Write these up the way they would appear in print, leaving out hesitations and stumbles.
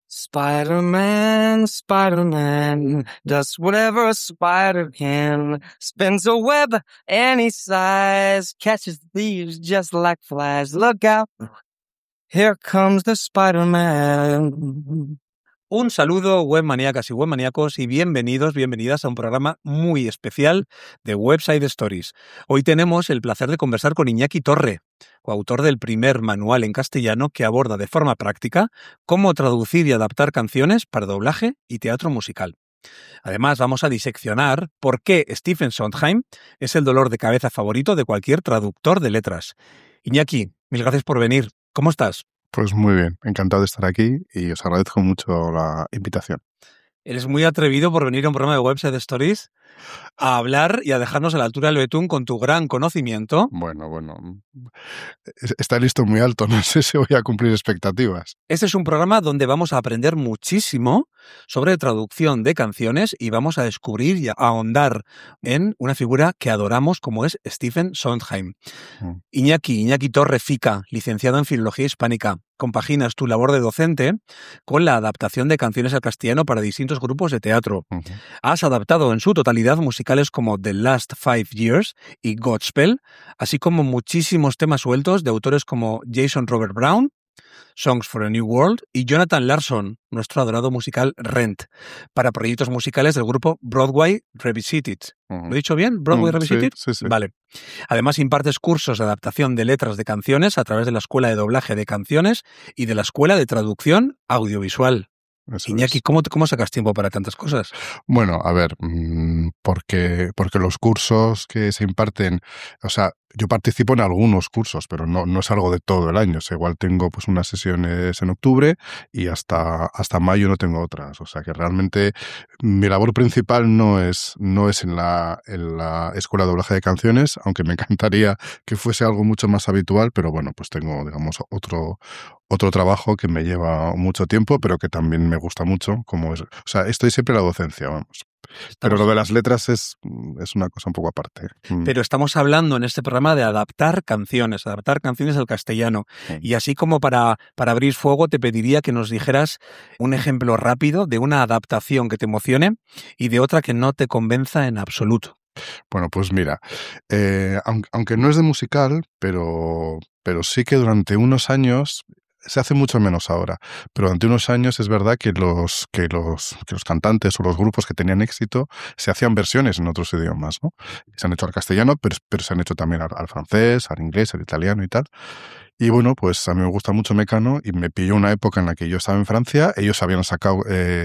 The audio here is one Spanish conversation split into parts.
Spider-Man, Spider-Man, does whatever a spider can. Spins a web any size, catches thieves just like flies. Look out, here comes the Spider-Man. Un saludo, webmaníacas y webmaníacos, y bienvenidas a un programa muy especial de Website Stories. Hoy tenemos el placer de conversar con Iñaki Torre, coautor del primer manual en castellano que aborda de forma práctica cómo traducir y adaptar canciones para doblaje y teatro musical. Además, vamos a diseccionar por qué Stephen Sondheim es el dolor de cabeza favorito de cualquier traductor de letras. Iñaki, mil gracias por venir. ¿Cómo estás? Pues muy bien, encantado de estar aquí y os agradezco mucho la invitación. Eres muy atrevido por venir a un programa de Website Stories a hablar y a dejarnos a la altura del betún con tu gran conocimiento. Bueno, está listo muy alto, no sé si voy a cumplir expectativas. Este es un programa donde vamos a aprender muchísimo sobre traducción de canciones y vamos a descubrir y a ahondar en una figura que adoramos como es Stephen Sondheim. Iñaki Torre Fica, licenciado en Filología Hispánica. Compaginas tu labor de docente con la adaptación de canciones al castellano para distintos grupos de teatro. Uh-huh. Has adaptado en su totalidad musicales como The Last 5 Years y Godspell, así como muchísimos temas sueltos de autores como Jason Robert Brown, Songs for a New World y Jonathan Larson, nuestro adorado musical Rent, para proyectos musicales del grupo Broadway Revisited. Uh-huh. ¿Lo he dicho bien? ¿Broadway Revisited? Sí. Vale. Además, impartes cursos de adaptación de letras de canciones a través de la Escuela de Doblaje de Canciones y de la Escuela de Traducción Audiovisual. Eso Iñaki, es. ¿cómo sacas tiempo para tantas cosas? Bueno, a ver, porque los cursos que se imparten, o sea, yo participo en algunos cursos, pero no es algo de todo el año. O sea, igual tengo pues unas sesiones en octubre y hasta mayo no tengo otras. O sea, que realmente mi labor principal no es en la Escuela de Doblaje de Canciones, aunque me encantaría que fuese algo mucho más habitual, pero bueno, pues tengo, digamos, otro trabajo que me lleva mucho tiempo, pero que también me gusta mucho, como es, o sea, estoy siempre en la docencia, vamos. Pero lo de las letras es una cosa un poco aparte. Pero estamos hablando en este programa de adaptar canciones al castellano. Y así como para abrir fuego, te pediría que nos dijeras un ejemplo rápido de una adaptación que te emocione y de otra que no te convenza en absoluto. Bueno, pues mira, aunque no es de musical, pero sí que durante unos años, se hace mucho menos ahora, pero durante unos años es verdad que los cantantes o los grupos que tenían éxito se hacían versiones en otros idiomas, ¿no? Se han hecho al castellano, pero se han hecho también al francés, al inglés, al italiano y tal. Y bueno, pues a mí me gusta mucho Mecano y me pilló una época en la que yo estaba en Francia, ellos habían sacado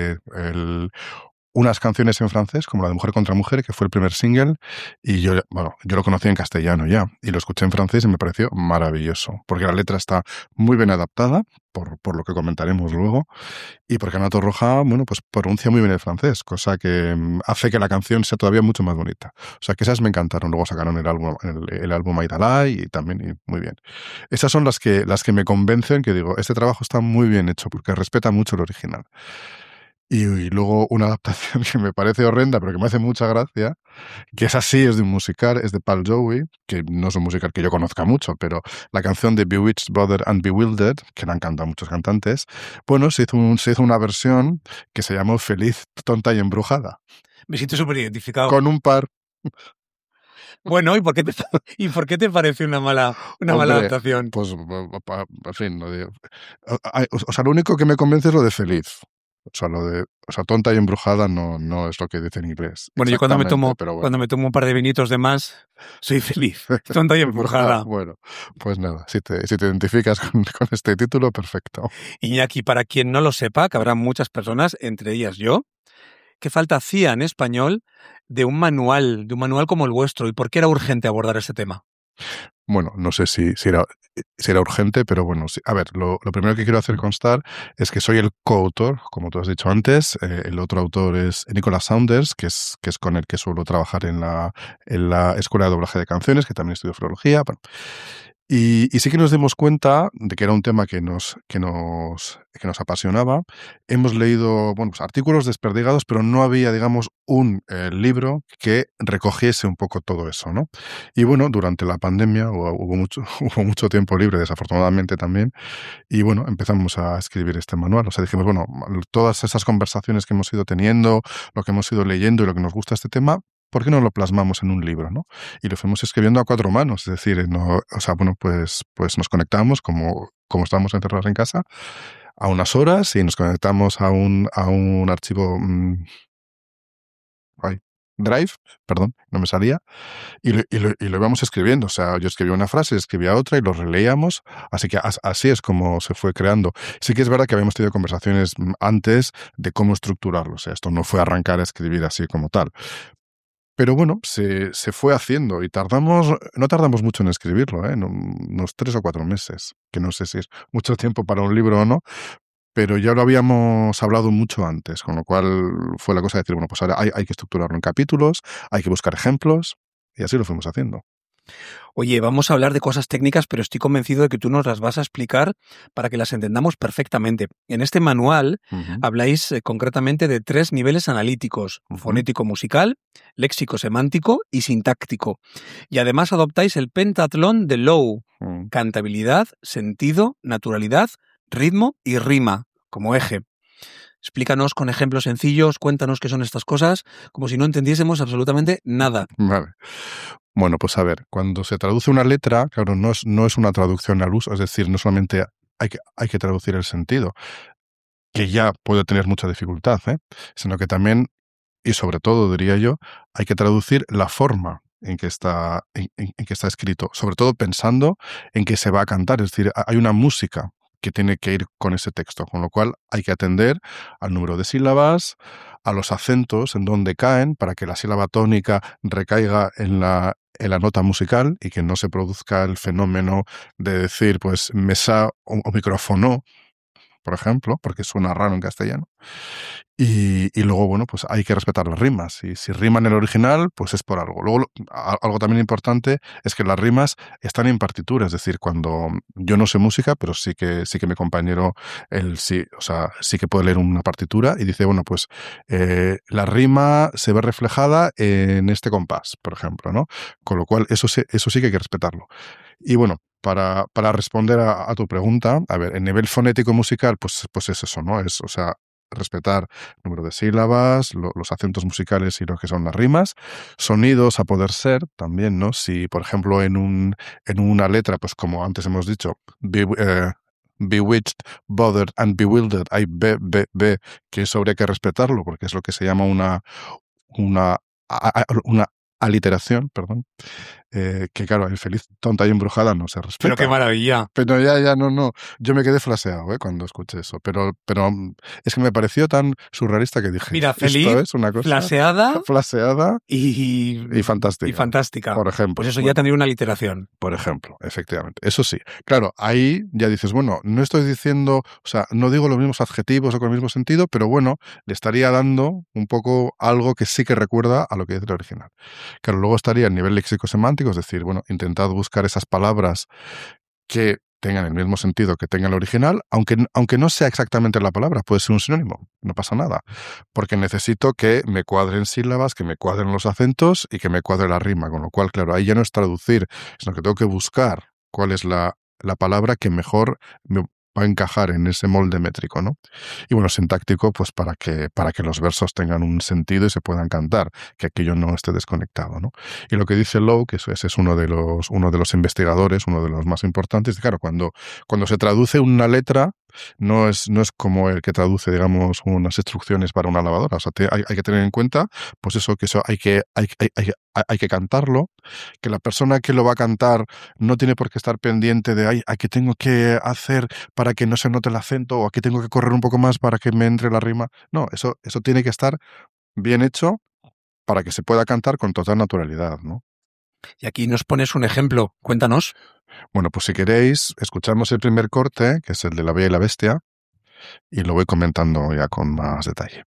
unas canciones en francés, como la de Mujer contra Mujer, que fue el primer single, y yo lo conocí en castellano ya, y lo escuché en francés y me pareció maravilloso, porque la letra está muy bien adaptada, por lo que comentaremos luego, y porque Ana Torroja, bueno, pues pronuncia muy bien el francés, cosa que hace que la canción sea todavía mucho más bonita. O sea, que esas me encantaron. Luego sacaron el álbum Aidalay y también, y muy bien. Esas son las que me convencen, que digo, este trabajo está muy bien hecho, porque respeta mucho el original. Y luego una adaptación que me parece horrenda, pero que me hace mucha gracia, que es así, es de un musical, es de Paul Joey, que no es un musical que yo conozca mucho, pero la canción de Bewitched, Brother and Bewildered, que la han cantado muchos cantantes, bueno, se hizo una versión que se llamó Feliz, Tonta y Embrujada. Me siento súper identificado. Con un par. Bueno, ¿y por qué te parece una mala adaptación? Pues, en fin, no digo. O sea, lo único que me convence es lo de feliz. O sea, tonta y embrujada no es lo que dice en inglés. Bueno, yo cuando me tomo un par de vinitos de más, soy feliz. Tonta y embrujada. Bueno, pues nada, si te identificas con este título, perfecto. Iñaki, para quien no lo sepa, que habrá muchas personas, entre ellas yo, ¿qué falta hacía en español de un manual como el vuestro? ¿Y por qué era urgente abordar este tema? Bueno, no sé si era urgente, pero bueno, sí. A ver, lo primero que quiero hacer constar es que soy el coautor, como tú has dicho antes. El otro autor es Nicholas Saunders, que es con el que suelo trabajar en la Escuela de Doblaje de Canciones, que también estudio filología. Bueno. Y sí que nos dimos cuenta de que era un tema que nos apasionaba. Hemos leído, bueno, pues artículos desperdigados, pero no había, digamos, un libro que recogiese un poco todo eso, ¿no? Y bueno, durante la pandemia hubo mucho tiempo libre, desafortunadamente también, y bueno, empezamos a escribir este manual. O sea, dijimos, bueno, todas esas conversaciones que hemos ido teniendo, lo que hemos ido leyendo y lo que nos gusta este tema, ¿por qué no lo plasmamos en un libro, no? Y lo fuimos escribiendo a 4 manos, es decir, pues nos conectamos como estábamos encerrados en casa a unas horas y nos conectamos a un archivo Drive, perdón, no me salía, y lo íbamos escribiendo. O sea, yo escribía una frase, escribía otra y lo releíamos. Así que así es como se fue creando. Sí que es verdad que habíamos tenido conversaciones antes de cómo estructurarlo. O sea, esto no fue arrancar a escribir así como tal. Pero bueno, se fue haciendo y no tardamos mucho en escribirlo, unos 3 o 4 meses, que no sé si es mucho tiempo para un libro o no, pero ya lo habíamos hablado mucho antes, con lo cual fue la cosa de decir, bueno, pues ahora hay que estructurarlo en capítulos, hay que buscar ejemplos, y así lo fuimos haciendo. Oye, vamos a hablar de cosas técnicas, pero estoy convencido de que tú nos las vas a explicar para que las entendamos perfectamente. En este manual habláis concretamente de 3 niveles analíticos: fonético-musical, léxico-semántico y sintáctico. Y además adoptáis el pentatlón de Lowe: cantabilidad, sentido, naturalidad, ritmo y rima como eje. Explícanos con ejemplos sencillos, cuéntanos qué son estas cosas, como si no entendiésemos absolutamente nada. Vale. Bueno, pues a ver, cuando se traduce una letra, claro, no es una traducción al uso, es decir, no solamente hay que traducir el sentido, que ya puede tener mucha dificultad, sino que también, y sobre todo, diría yo, hay que traducir la forma en que está escrito, sobre todo pensando en que se va a cantar, es decir, hay una música que tiene que ir con ese texto, con lo cual hay que atender al número de sílabas, a los acentos en donde caen, para que la sílaba tónica recaiga en la nota musical y que no se produzca el fenómeno de decir, pues, mesa o micrófono, por ejemplo, porque suena raro en castellano. Y luego, bueno, pues hay que respetar las rimas. Y si rima en el original, pues es por algo. Luego, algo también importante es que las rimas están en partitura. Es decir, cuando yo no sé música, pero sí que mi compañero, él sí, o sea, sí que puede leer una partitura y dice, bueno, pues la rima se ve reflejada en este compás, por ejemplo, ¿no? Con lo cual, eso sí que hay que respetarlo. Y bueno, para responder a tu pregunta, a ver, en nivel fonético musical, pues es eso, ¿no? Es, o sea, respetar el número de sílabas, los acentos musicales y lo que son las rimas, sonidos a poder ser también, ¿no? Si, por ejemplo, en una letra, pues como antes hemos dicho, bewitched, bothered and bewildered, hay B, que eso habría que respetarlo porque es lo que se llama una aliteración, perdón. Que claro, el feliz, tonta y embrujada no se respeta. Pero qué maravilla. Pero ya, no. Yo me quedé flaseado cuando escuché eso. Pero es que me pareció tan surrealista que dije, mira, feliz, esto es una cosa flaseada y fantástica. Y fantástica. Por ejemplo. Pues eso ya tendría una literación. Por ejemplo, efectivamente. Eso sí. Claro, ahí ya dices, bueno, no estoy diciendo, o sea, no digo los mismos adjetivos o con el mismo sentido, pero bueno, le estaría dando un poco algo que sí que recuerda a lo que es el original. Claro, luego estaría el nivel léxico-semántico, es decir, bueno, intentad buscar esas palabras que tengan el mismo sentido que tenga el original, aunque no sea exactamente la palabra, puede ser un sinónimo, no pasa nada, porque necesito que me cuadren sílabas, que me cuadren los acentos y que me cuadre la rima, con lo cual, claro, ahí ya no es traducir, sino que tengo que buscar cuál es la palabra que mejor me va a encajar en ese molde métrico, ¿no? Y bueno, sintáctico, pues para que los versos tengan un sentido y se puedan cantar, que aquello no esté desconectado, ¿no? Y lo que dice Lowe, que ese es uno de los investigadores, uno de los más importantes, claro, cuando se traduce una letra, no es como el que traduce, digamos, unas instrucciones para una lavadora. O sea, hay que tener en cuenta, pues eso, que eso hay que cantarlo, que la persona que lo va a cantar no tiene por qué estar pendiente de, ¿a qué tengo que hacer para que no se note el acento? O ¿a qué tengo que correr un poco más para que me entre la rima? No, eso tiene que estar bien hecho para que se pueda cantar con total naturalidad, ¿no? Y aquí nos pones un ejemplo, cuéntanos. Bueno, pues si queréis, escuchamos el primer corte, que es el de La Bella y la Bestia, y lo voy comentando ya con más detalle.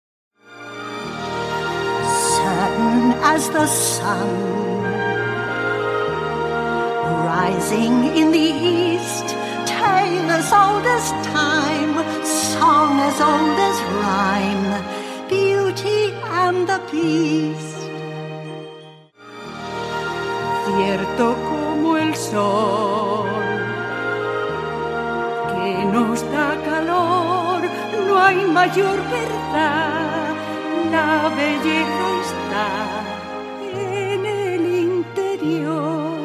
Certain as the sun, rising in the east, tale as old as time, song as old as rhyme, Beauty and the Beast. Cierto como el sol, que nos da calor, no hay mayor verdad, la belleza está en el interior.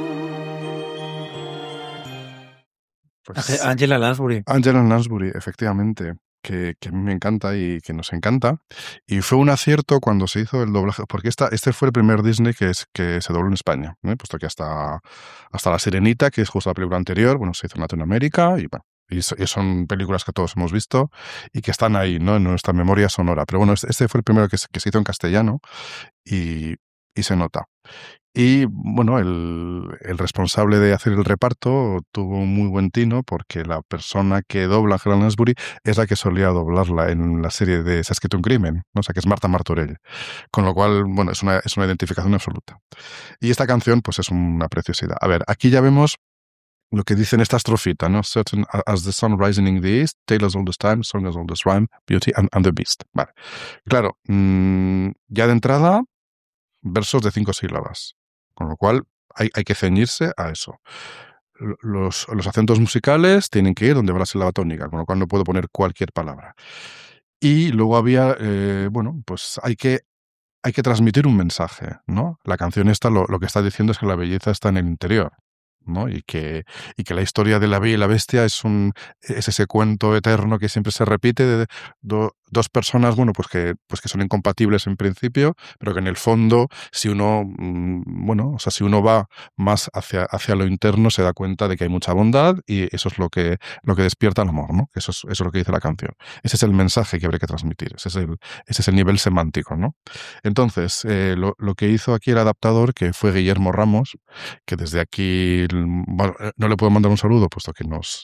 Pues, Angela Lansbury. Angela Lansbury, efectivamente, que a mí me encanta y que nos encanta. Y fue un acierto cuando se hizo el doblaje, porque este fue el primer Disney que se dobló en España, ¿no? Puesto que hasta La Sirenita, que es justo la película anterior, bueno, se hizo en Latinoamérica y bueno. Y son películas que todos hemos visto y que están ahí, ¿no? En nuestra memoria sonora. Pero bueno, este fue el primero que se hizo en castellano y se nota. Y bueno, el responsable de hacer el reparto tuvo un muy buen tino porque la persona que dobla a Angela Lansbury es la que solía doblarla en la serie de Se ha escrito un crimen, ¿no? O sea, que es Marta Martorell. Con lo cual, bueno, es una identificación absoluta. Y esta canción, pues es una preciosidad. A ver, aquí ya vemos lo que dice en esta estrofita, ¿no? Certain as the sun rising in the east, tale as old as time, song as old as rhyme, Beauty and the Beast. Vale. Claro, ya de entrada, versos de 5 sílabas. Con lo cual hay que ceñirse a eso. Los acentos musicales tienen que ir donde va la sílaba tónica, con lo cual no puedo poner cualquier palabra. Y luego había, bueno, pues hay que transmitir un mensaje, ¿no? La canción esta lo que está diciendo es que la belleza está en el interior, ¿no? Y que la historia de la Bella y la Bestia es ese cuento eterno que siempre se repite de dos personas, bueno, pues que son incompatibles en principio, pero que en el fondo, si uno, bueno, o sea, si uno va más hacia lo interno, se da cuenta de que hay mucha bondad y eso es lo que despierta el amor, ¿no? Eso es lo que dice la canción. Ese es el mensaje que habría que transmitir, ese es el nivel semántico, ¿no? Entonces, lo que hizo aquí el adaptador, que fue Guillermo Ramos, que desde aquí, bueno, no le puedo mandar un saludo, puesto que nos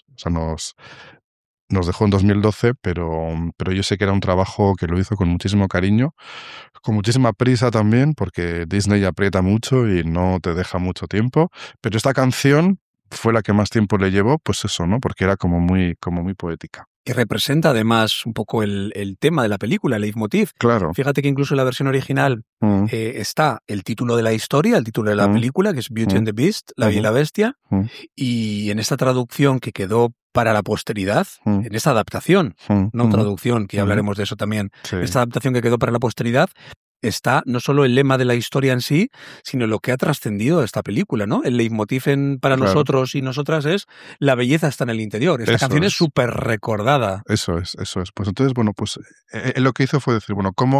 dejó en 2012, pero yo sé que era un trabajo que lo hizo con muchísimo cariño, con muchísima prisa también, porque Disney aprieta mucho y no te deja mucho tiempo, pero esta canción fue la que más tiempo le llevó, pues eso, ¿no? Porque era como muy poética. Que representa además un poco el tema de la película, el leitmotiv. Claro. Fíjate que incluso en la versión original está el título de la historia, el título de la película, que es Beauty and the Beast, La Bella y la Bestia, y en esta traducción que quedó para la posteridad, en esta adaptación, no traducción, que hablaremos de eso también, Sí. esta adaptación que quedó para la posteridad, está no solo el lema de la historia en sí, sino lo que ha trascendido esta película, ¿no? El leitmotiv para Claro. nosotros y nosotras es la belleza está en el interior. Esta Eso canción es es. súper recordada. Eso es. Pues entonces, bueno, pues él lo que hizo fue decir, bueno, ¿cómo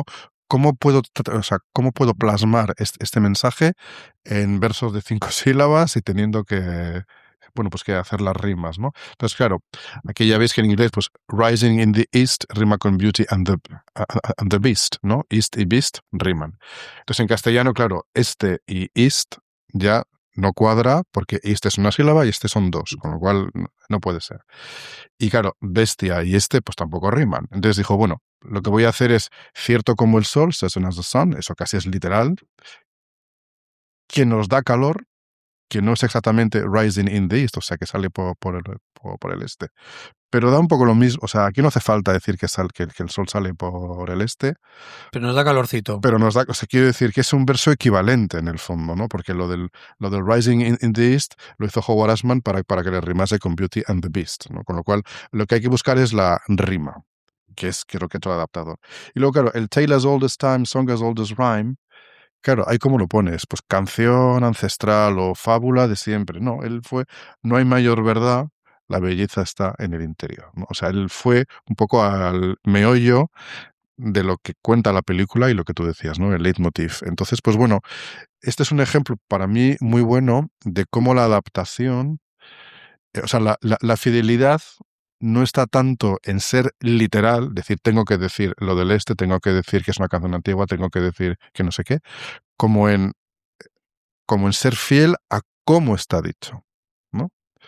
puedo plasmar este mensaje en versos de 5 sílabas y teniendo que, bueno, pues que hacer las rimas, ¿no? Entonces, claro, aquí ya veis que en inglés, pues rising in the east rima con beauty and the beast, ¿no? East y beast riman. Entonces, en castellano, claro, este y east ya no cuadra porque este es una sílaba y este son 2, con lo cual no puede ser. Y claro, bestia y pues tampoco riman. Entonces dijo, bueno, lo que voy a hacer es cierto como el sol, certain as the sun, eso casi es literal, que nos da calor, que no es exactamente rising in the east, o sea, que sale por el este. Pero da un poco lo mismo, o sea, aquí no hace falta decir que el sol sale por el este. Pero nos da calorcito. Pero nos da, o sea, quiero decir que es un verso equivalente en el fondo, ¿no? Porque lo del rising in the east lo hizo Howard Ashman para que le rimase con Beauty and the Beast, ¿no? Con lo cual, lo que hay que buscar es la rima, que es lo que ha hecho el adaptador. Y luego, claro, el tale as old as time, song as old as rhyme, claro, ahí cómo lo pones, pues canción ancestral o fábula de siempre. No, no hay mayor verdad, la belleza está en el interior, ¿no? O sea, él fue un poco al meollo de lo que cuenta la película y lo que tú decías, ¿no? El leitmotiv. Entonces, pues bueno, este es un ejemplo para mí muy bueno de cómo la adaptación, o sea, la fidelidad no está tanto en ser literal, decir, tengo que decir lo del este, tengo que decir que es una canción antigua, tengo que decir que no sé qué, como en ser fiel a cómo está dicho, ¿no?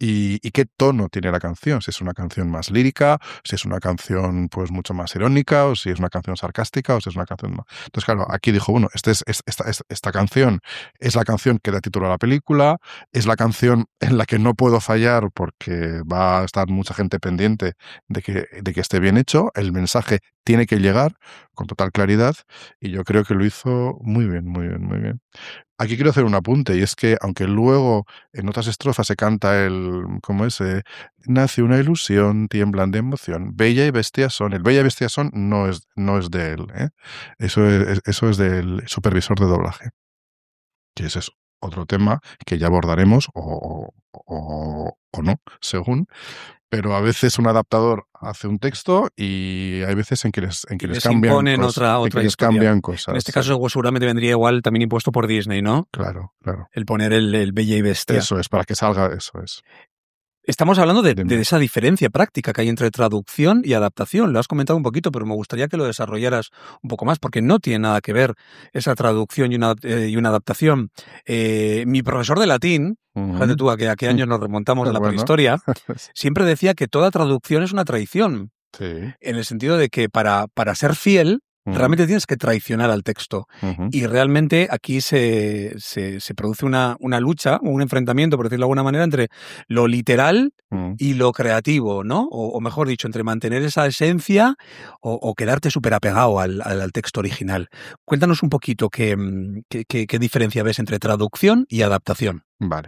y qué tono tiene la canción, si es una canción más lírica, si es una canción pues mucho más irónica, o si es una canción sarcástica, o si es una canción más... Entonces, claro, aquí dijo, bueno, esta canción es la canción que da título a la película, es la canción en la que no puedo fallar porque va a estar mucha gente pendiente de que esté bien hecho, el mensaje tiene que llegar con total claridad, y yo creo que lo hizo muy bien, muy bien, muy bien. Aquí quiero hacer un apunte, y es que aunque luego en otras estrofas se canta ¿cómo es? Nace una ilusión, tiemblan de emoción, bella y bestia son. El bella y bestia son no es de él, ¿eh? Eso es del supervisor de doblaje. Que ese es otro tema que ya abordaremos o no, según. Pero a veces un adaptador hace un texto y hay veces en que les cambian cosas. Otra les historia. cambian cosas. En este caso seguramente vendría igual también impuesto por Disney, ¿no? Claro, claro. El poner el Bella y Bestia. Eso es, para que salga, eso es. Estamos hablando de esa diferencia práctica que hay entre traducción y adaptación. Lo has comentado un poquito, pero me gustaría que lo desarrollaras un poco más, porque no tiene nada que ver esa traducción y una adaptación. Mi profesor de latín, fíjate tú a qué años nos remontamos de la prehistoria, siempre decía que toda traducción es una traición. Sí. En el sentido de que para ser fiel, realmente tienes que traicionar al texto. Y realmente aquí se produce una lucha, un enfrentamiento, por decirlo de alguna manera, entre lo literal y lo creativo, ¿no? O mejor dicho, entre mantener esa esencia o quedarte súper apegado al texto original. Cuéntanos un poquito qué diferencia ves entre traducción y adaptación. Vale.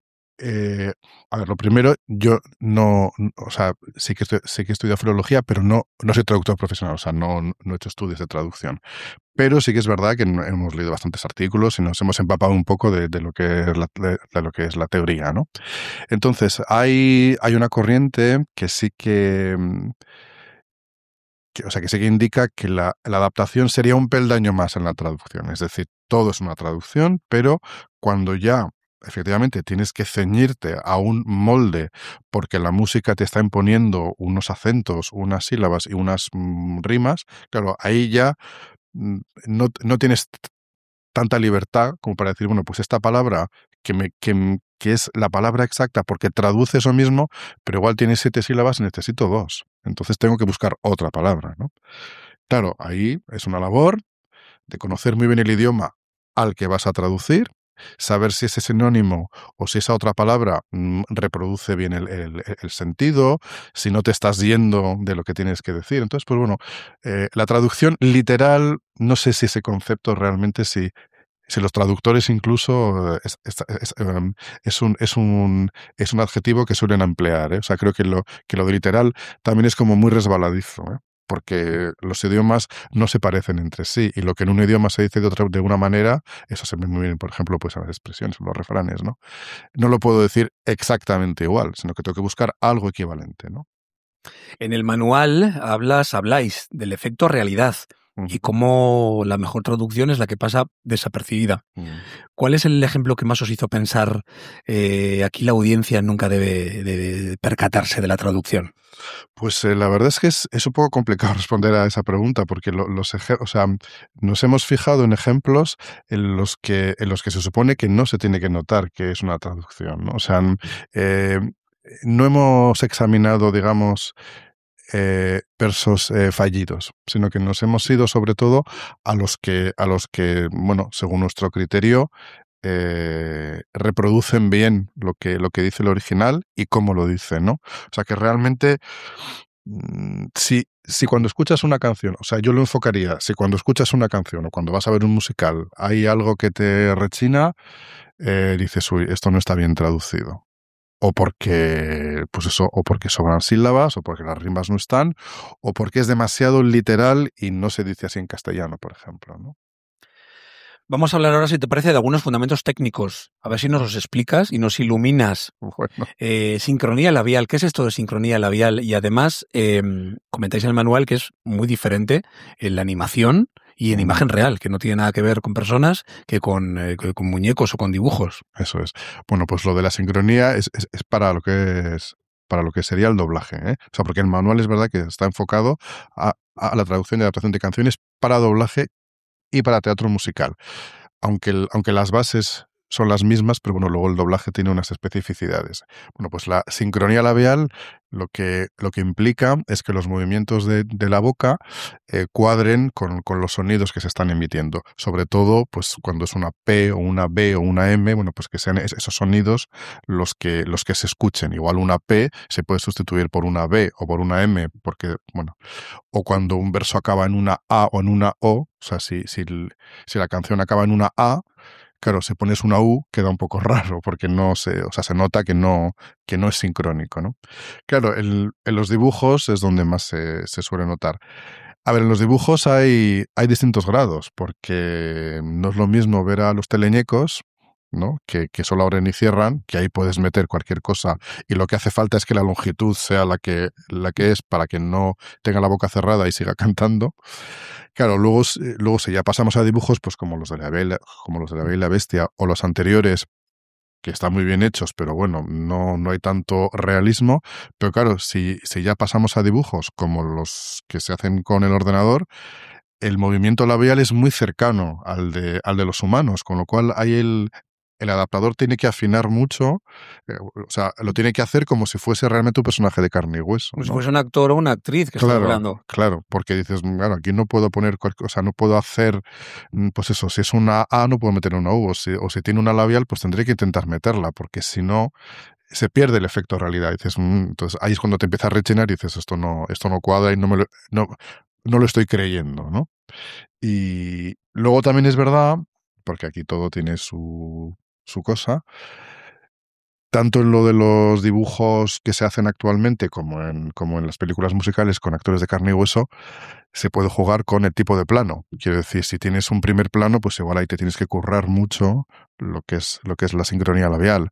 A ver, lo primero, yo no, o sea, sí que he estudiado filología, pero no soy traductor profesional, o sea, no he hecho estudios de traducción. Pero sí que es verdad que hemos leído bastantes artículos y nos hemos empapado un poco de lo que es la teoría, ¿no? Entonces, hay una corriente que sí que indica que la adaptación sería un peldaño más en la traducción. Es decir, todo es una traducción, pero cuando ya efectivamente tienes que ceñirte a un molde porque la música te está imponiendo unos acentos, unas sílabas y unas rimas, claro, ahí ya no tienes tanta libertad como para decir, bueno, pues esta palabra que es la palabra exacta porque traduce eso mismo, pero igual tiene 7 sílabas y necesito 2. Entonces tengo que buscar otra palabra, ¿no? Claro, ahí es una labor de conocer muy bien el idioma al que vas a traducir, saber si ese sinónimo o si esa otra palabra reproduce bien el sentido, si no te estás yendo de lo que tienes que decir. Entonces, pues bueno, la traducción literal, no sé si ese concepto realmente, si los traductores incluso es un adjetivo que suelen emplear, ¿eh? O sea, creo que lo de literal también es como muy resbaladizo, ¿eh? Porque los idiomas no se parecen entre sí, y lo que en un idioma se dice de una manera, eso se ve muy bien, por ejemplo, pues en las expresiones, en los refranes, ¿no? No lo puedo decir exactamente igual, sino que tengo que buscar algo equivalente, ¿no? En el manual habláis del efecto realidad y cómo la mejor traducción es la que pasa desapercibida. ¿Cuál es el ejemplo que más os hizo pensar aquí la audiencia nunca debe percatarse de la traducción? Pues la verdad es que es un poco complicado responder a esa pregunta, porque nos hemos fijado en ejemplos en los que se supone que no se tiene que notar que es una traducción, ¿no? O sea, no hemos examinado, digamos, versos fallidos, sino que nos hemos ido sobre todo a los que, bueno, según nuestro criterio, reproducen bien lo que dice el original y cómo lo dice, ¿no? O sea que realmente, si cuando escuchas una canción, o sea, yo lo enfocaría, si cuando escuchas una canción o cuando vas a ver un musical hay algo que te rechina, dices, uy, esto no está bien traducido. O porque, pues eso, o porque sobran sílabas, o porque las rimas no están, o porque es demasiado literal y no se dice así en castellano, por ejemplo, ¿no? Vamos a hablar ahora, si te parece, de algunos fundamentos técnicos. A ver si nos los explicas y nos iluminas. Bueno. Sincronía labial. ¿Qué es esto de sincronía labial? Y además, comentáis en el manual que es muy diferente en la animación y en imagen real, que no tiene nada que ver con personas que con muñecos o con dibujos. Eso es. Bueno, pues lo de la sincronía es para lo que es, para lo que sería el doblaje, ¿eh? O sea, porque el manual es verdad que está enfocado a la traducción y adaptación de canciones para doblaje y para teatro musical. Aunque las bases son las mismas, pero bueno, luego el doblaje tiene unas especificidades. Bueno, pues la sincronía labial lo que implica es que los movimientos de la boca cuadren con los sonidos que se están emitiendo. Sobre todo, pues cuando es una P o una B o una M, bueno, pues que sean esos sonidos los que se escuchen. Igual una P se puede sustituir por una B o por una M, porque, bueno, o cuando un verso acaba en una A o en una O, o sea, si la canción acaba en una A, claro, si pones una U queda un poco raro porque se nota que no es sincrónico, ¿no? Claro, en los dibujos es donde más se suele notar. A ver, en los dibujos hay distintos grados, porque no es lo mismo ver a los teleñecos, ¿no? Que solo abren y cierran, que ahí puedes meter cualquier cosa y lo que hace falta es que la longitud sea la que es para que no tenga la boca cerrada y siga cantando. Claro, luego si ya pasamos a dibujos, pues como los de la Bella y la Bestia o los anteriores, que están muy bien hechos, pero bueno, no hay tanto realismo. Pero claro, si ya pasamos a dibujos como los que se hacen con el ordenador, el movimiento labial es muy cercano al de los humanos, con lo cual hay el adaptador tiene que afinar mucho, o sea, lo tiene que hacer como si fuese realmente un personaje de carne y hueso, Como ¿no? si fuese un actor o una actriz que está hablando. Claro, porque dices, claro, aquí no puedo poner, o sea, no puedo hacer, pues eso, si es una A no puedo meter una U, o si tiene una labial, pues tendré que intentar meterla, porque si no, se pierde el efecto realidad. Dices, entonces ahí es cuando te empieza a rechinar y dices, esto no cuadra y no lo estoy creyendo, ¿no? Y luego también es verdad, porque aquí todo tiene su cosa, tanto en lo de los dibujos que se hacen actualmente como en las películas musicales con actores de carne y hueso, se puede jugar con el tipo de plano. Quiero decir, si tienes un primer plano, pues igual ahí te tienes que currar mucho lo que es la sincronía labial.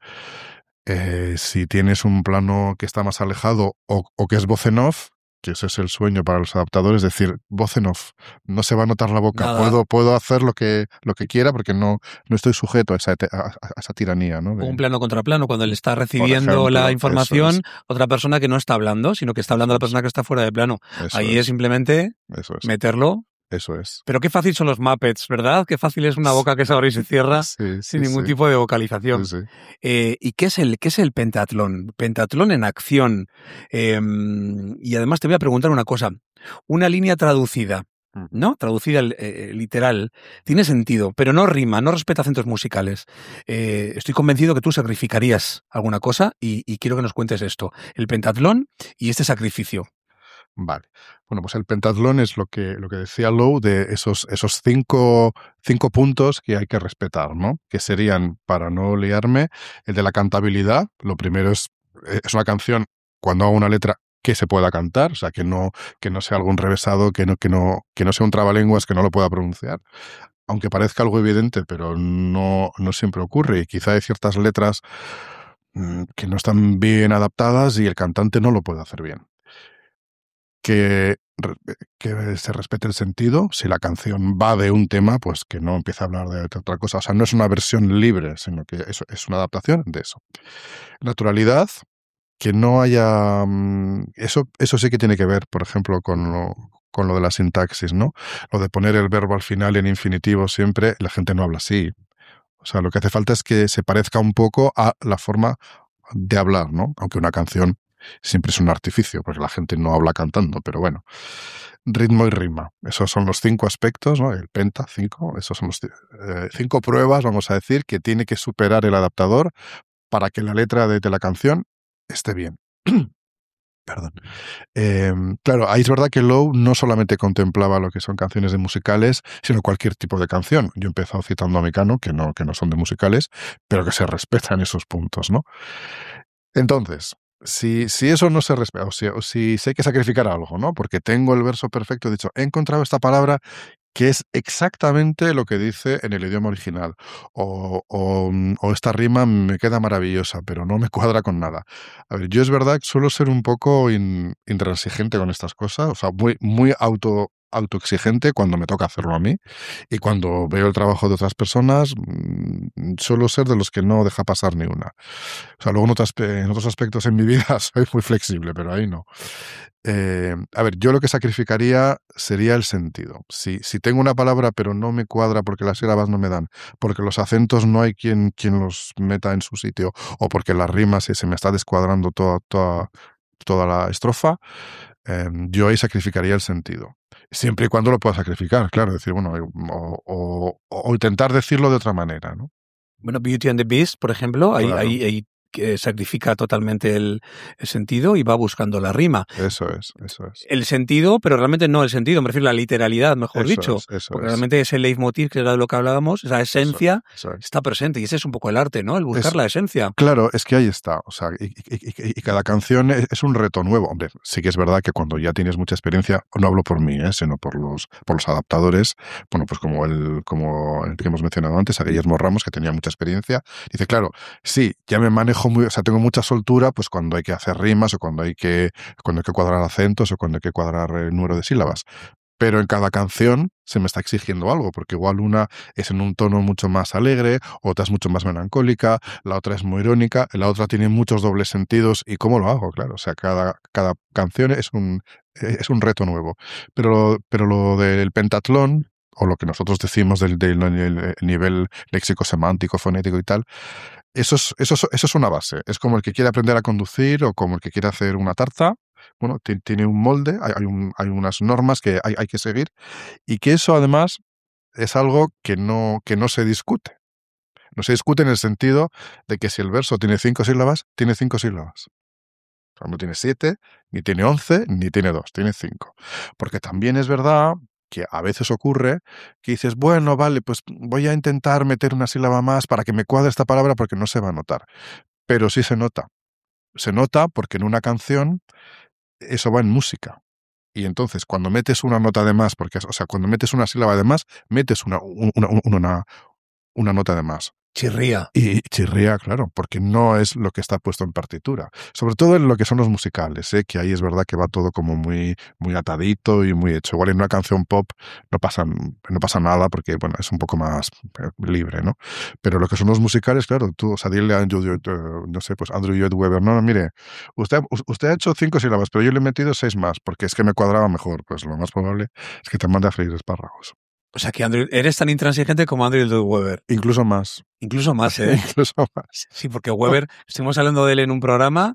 Si tienes un plano que está más alejado o que es voz en off, que ese es el sueño para los adaptadores, es decir, voz en off, no se va a notar la boca, puedo hacer lo que quiera porque no estoy sujeto a esa tiranía, ¿no? O un plano contra plano, cuando él está recibiendo la información, otra persona que no está hablando, sino que está hablando la persona que está fuera de plano. Ahí es simplemente meterlo. Eso es. Pero qué fácil son los Muppets, ¿verdad? Qué fácil es una boca que se abre y se cierra sin ningún tipo de vocalización. Sí. ¿Y qué es el pentatlón? Pentatlón en acción. Y además te voy a preguntar una cosa. Una línea traducida, ¿no? Traducida literal, tiene sentido, pero no rima, no respeta acentos musicales. Estoy convencido que tú sacrificarías alguna cosa y quiero que nos cuentes esto. El pentatlón y este sacrificio. Vale. Bueno, pues el pentatlón es lo que decía Lowe de esos 5 puntos que hay que respetar, ¿no? Que serían, para no liarme, el de la cantabilidad. Lo primero es una canción, cuando hago una letra, que se pueda cantar, o sea, que no sea algo enrevesado, que no sea un trabalenguas, que no lo pueda pronunciar. Aunque parezca algo evidente, pero no siempre ocurre. Y quizá hay ciertas letras que no están bien adaptadas y el cantante no lo puede hacer bien. Que se respete el sentido. Si la canción va de un tema, pues que no empiece a hablar de otra cosa. O sea, no es una versión libre, sino que es una adaptación de eso. Naturalidad, que no haya... Eso sí que tiene que ver, por ejemplo, con lo de la sintaxis, ¿no? Lo de poner el verbo al final en infinitivo siempre, la gente no habla así. O sea, lo que hace falta es que se parezca un poco a la forma de hablar, ¿no? Aunque una canción siempre es un artificio, porque la gente no habla cantando, pero bueno. Ritmo y rima. Esos son los 5 aspectos, ¿no? El penta, 5. Esos son los 5 pruebas, vamos a decir, que tiene que superar el adaptador para que la letra de la canción esté bien. Perdón. Claro, ahí es verdad que Lowe no solamente contemplaba lo que son canciones de musicales, sino cualquier tipo de canción. Yo he empezado citando a Mecano, que no son de musicales, pero que se respetan esos puntos, ¿no? Entonces, si eso no se respeta, o si hay que sacrificar algo, ¿no? Porque tengo el verso perfecto, he dicho, he encontrado esta palabra que es exactamente lo que dice en el idioma original, o esta rima me queda maravillosa, pero no me cuadra con nada. A ver, yo es verdad que suelo ser un poco intransigente con estas cosas, o sea, muy autoexigente cuando me toca hacerlo a mí, y cuando veo el trabajo de otras personas suelo ser de los que no deja pasar ni una. O sea, luego en otros aspectos en mi vida soy muy flexible, pero ahí no. A ver, yo lo que sacrificaría sería el sentido. Si tengo una palabra pero no me cuadra porque las sílabas no me dan, porque los acentos no hay quien los meta en su sitio, o porque las rimas se me está descuadrando toda la estrofa, yo ahí sacrificaría el sentido. Siempre y cuando lo pueda sacrificar, claro, decir, bueno, o intentar decirlo de otra manera, ¿no? Bueno, Beauty and the Beast, por ejemplo, Claro. ahí que sacrifica totalmente el sentido y va buscando la rima. Eso es. El sentido, pero realmente no el sentido, me refiero a la literalidad, mejor dicho. Porque realmente ese leitmotiv, que era de lo que hablábamos, esa esencia, eso es. está presente. Y ese es un poco el arte, ¿no? El buscar la esencia. Claro, es que ahí está. O sea, y cada canción es un reto nuevo. Hombre, sí que es verdad que cuando ya tienes mucha experiencia, no hablo por mí, sino por los adaptadores, bueno, pues como el que hemos mencionado antes, a Guillermo Ramos, que tenía mucha experiencia, dice, claro, sí, ya me manejo muy, o sea, tengo mucha soltura, pues cuando hay que hacer rimas, o cuando hay que cuadrar acentos, o cuando hay que cuadrar el número de sílabas. Pero en cada canción se me está exigiendo algo, porque igual una es en un tono mucho más alegre, otra es mucho más melancólica, la otra es muy irónica, la otra tiene muchos dobles sentidos. ¿Y cómo lo hago? Claro, o sea, cada canción es un reto nuevo. Pero lo del pentatlón, o lo que nosotros decimos del nivel léxico-semántico, fonético y tal, eso es una base. Es como el que quiere aprender a conducir, o como el que quiere hacer una tarta. Bueno, tiene un molde, hay unas normas que hay que seguir, y que eso además es algo que no se discute. No se discute en el sentido de que si el verso tiene 5 sílabas, tiene 5 sílabas. O sea, no tiene 7, ni tiene 11, ni tiene 2, tiene 5. Porque también es verdad que a veces ocurre que dices, bueno, vale, pues voy a intentar meter una sílaba más para que me cuadre esta palabra, porque no se va a notar. Pero sí se nota. Se nota porque en una canción eso va en música. Y entonces, cuando metes una nota de más, cuando metes una sílaba de más, metes una nota de más. Chirría. Y chirría, claro, porque no es lo que está puesto en partitura. Sobre todo en lo que son los musicales, que ahí es verdad que va todo como muy, muy atadito y muy hecho. Igual en una canción pop no pasa nada, porque bueno, es un poco más libre, ¿no? Pero lo que son los musicales, claro, tú, o sea, dile a Andrew Lloyd Webber, no, mire, usted ha hecho 5 sílabas, pero yo le he metido 6 más, porque es que me cuadraba mejor. Pues lo más probable es que te mande a freír espárragos. O sea, que eres tan intransigente como Andrew Lloyd Webber. Incluso más. Incluso más, ¿eh? Incluso más. Sí, porque Webber, estuvimos hablando de él en un programa,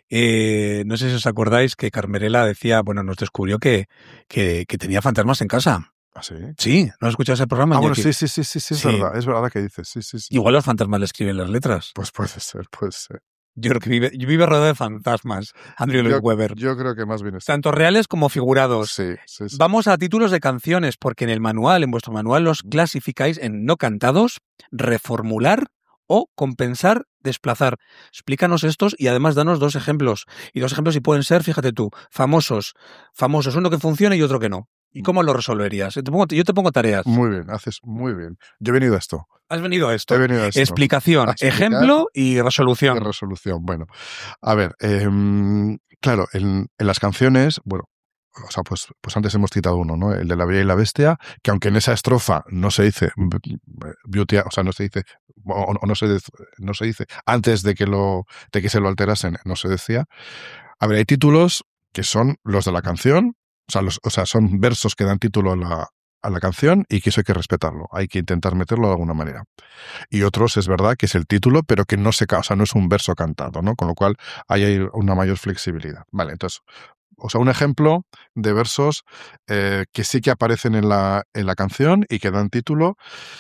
no sé si os acordáis que Carmerela decía, bueno, nos descubrió que tenía fantasmas en casa. ¿Ah, sí? Sí, ¿no has escuchado ese programa? Bueno, sí, es verdad que dices, sí. Igual los fantasmas le escriben las letras. Pues puede ser. Yo creo que vive rodeado de fantasmas, Andrew Lloyd Webber. Yo creo que más bien está. Tanto reales como figurados. Sí. Vamos a títulos de canciones, porque en vuestro manual los clasificáis en no cantados, reformular o compensar, desplazar. Explícanos estos y además danos 2 ejemplos. Y 2 ejemplos, si pueden ser, fíjate tú, famosos, uno que funcione y otro que no. ¿Y cómo lo resolverías? Yo te pongo tareas. Muy bien, haces muy bien. Yo he venido a esto. ¿Has venido a esto? He venido a esto. Explicación, ejemplo y resolución. Bueno, a ver, claro, en las canciones, bueno, o sea, pues antes hemos citado uno, ¿no? El de La Bella y la Bestia, que aunque en esa estrofa no se dice beauty, o sea, no se dice, o no se dice antes de que se lo alterasen, no se decía. A ver, hay títulos que son los de la canción, o sea, son versos que dan título a la canción, y que eso hay que respetarlo, hay que intentar meterlo de alguna manera. Y otros es verdad que es el título, pero que no no es un verso cantado, ¿no? Con lo cual hay una mayor flexibilidad. Vale, entonces, o sea, un ejemplo de versos que sí que aparecen en la canción y que dan título,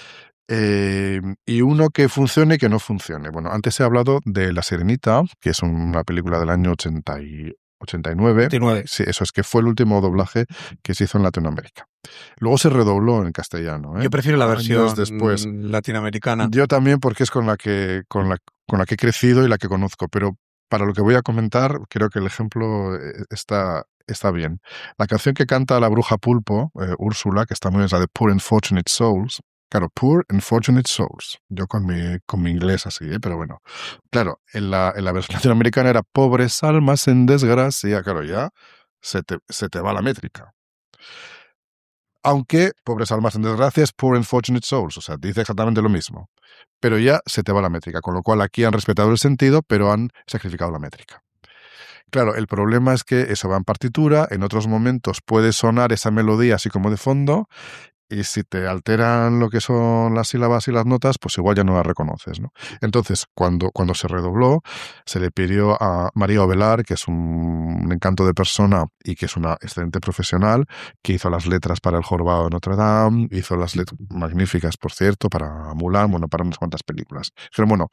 y uno que funcione y que no funcione. Bueno, antes he hablado de La Sirenita, que es una película del año 89. Sí, eso es, que fue el último doblaje que se hizo en Latinoamérica. Luego se redobló en castellano. Yo prefiero la versión después latinoamericana. Yo también, porque es con la que he crecido y la que conozco, pero para lo que voy a comentar, creo que el ejemplo está bien. La canción que canta la bruja pulpo, Úrsula, que está muy bien, es la de Poor Unfortunate Souls. Claro, Poor Unfortunate Souls. Yo con mi inglés así, pero bueno. Claro, en la versión latinoamericana era pobres almas en desgracia. Claro, ya se te va la métrica. Aunque Pobres almas en desgracia es Poor Unfortunate Souls, o sea, dice exactamente lo mismo. Pero ya se te va la métrica, con lo cual aquí han respetado el sentido, pero han sacrificado la métrica. Claro, el problema es que eso va en partitura, en otros momentos puede sonar esa melodía así como de fondo, y si te alteran lo que son las sílabas y las notas, pues igual ya no las reconoces, ¿no? Entonces, cuando se redobló, se le pidió a María Ovelar, que es un encanto de persona y que es una excelente profesional, que hizo las letras para El Jorobado de Notre Dame, hizo las letras magníficas, por cierto, para Mulan, bueno, para unas cuantas películas. Pero bueno,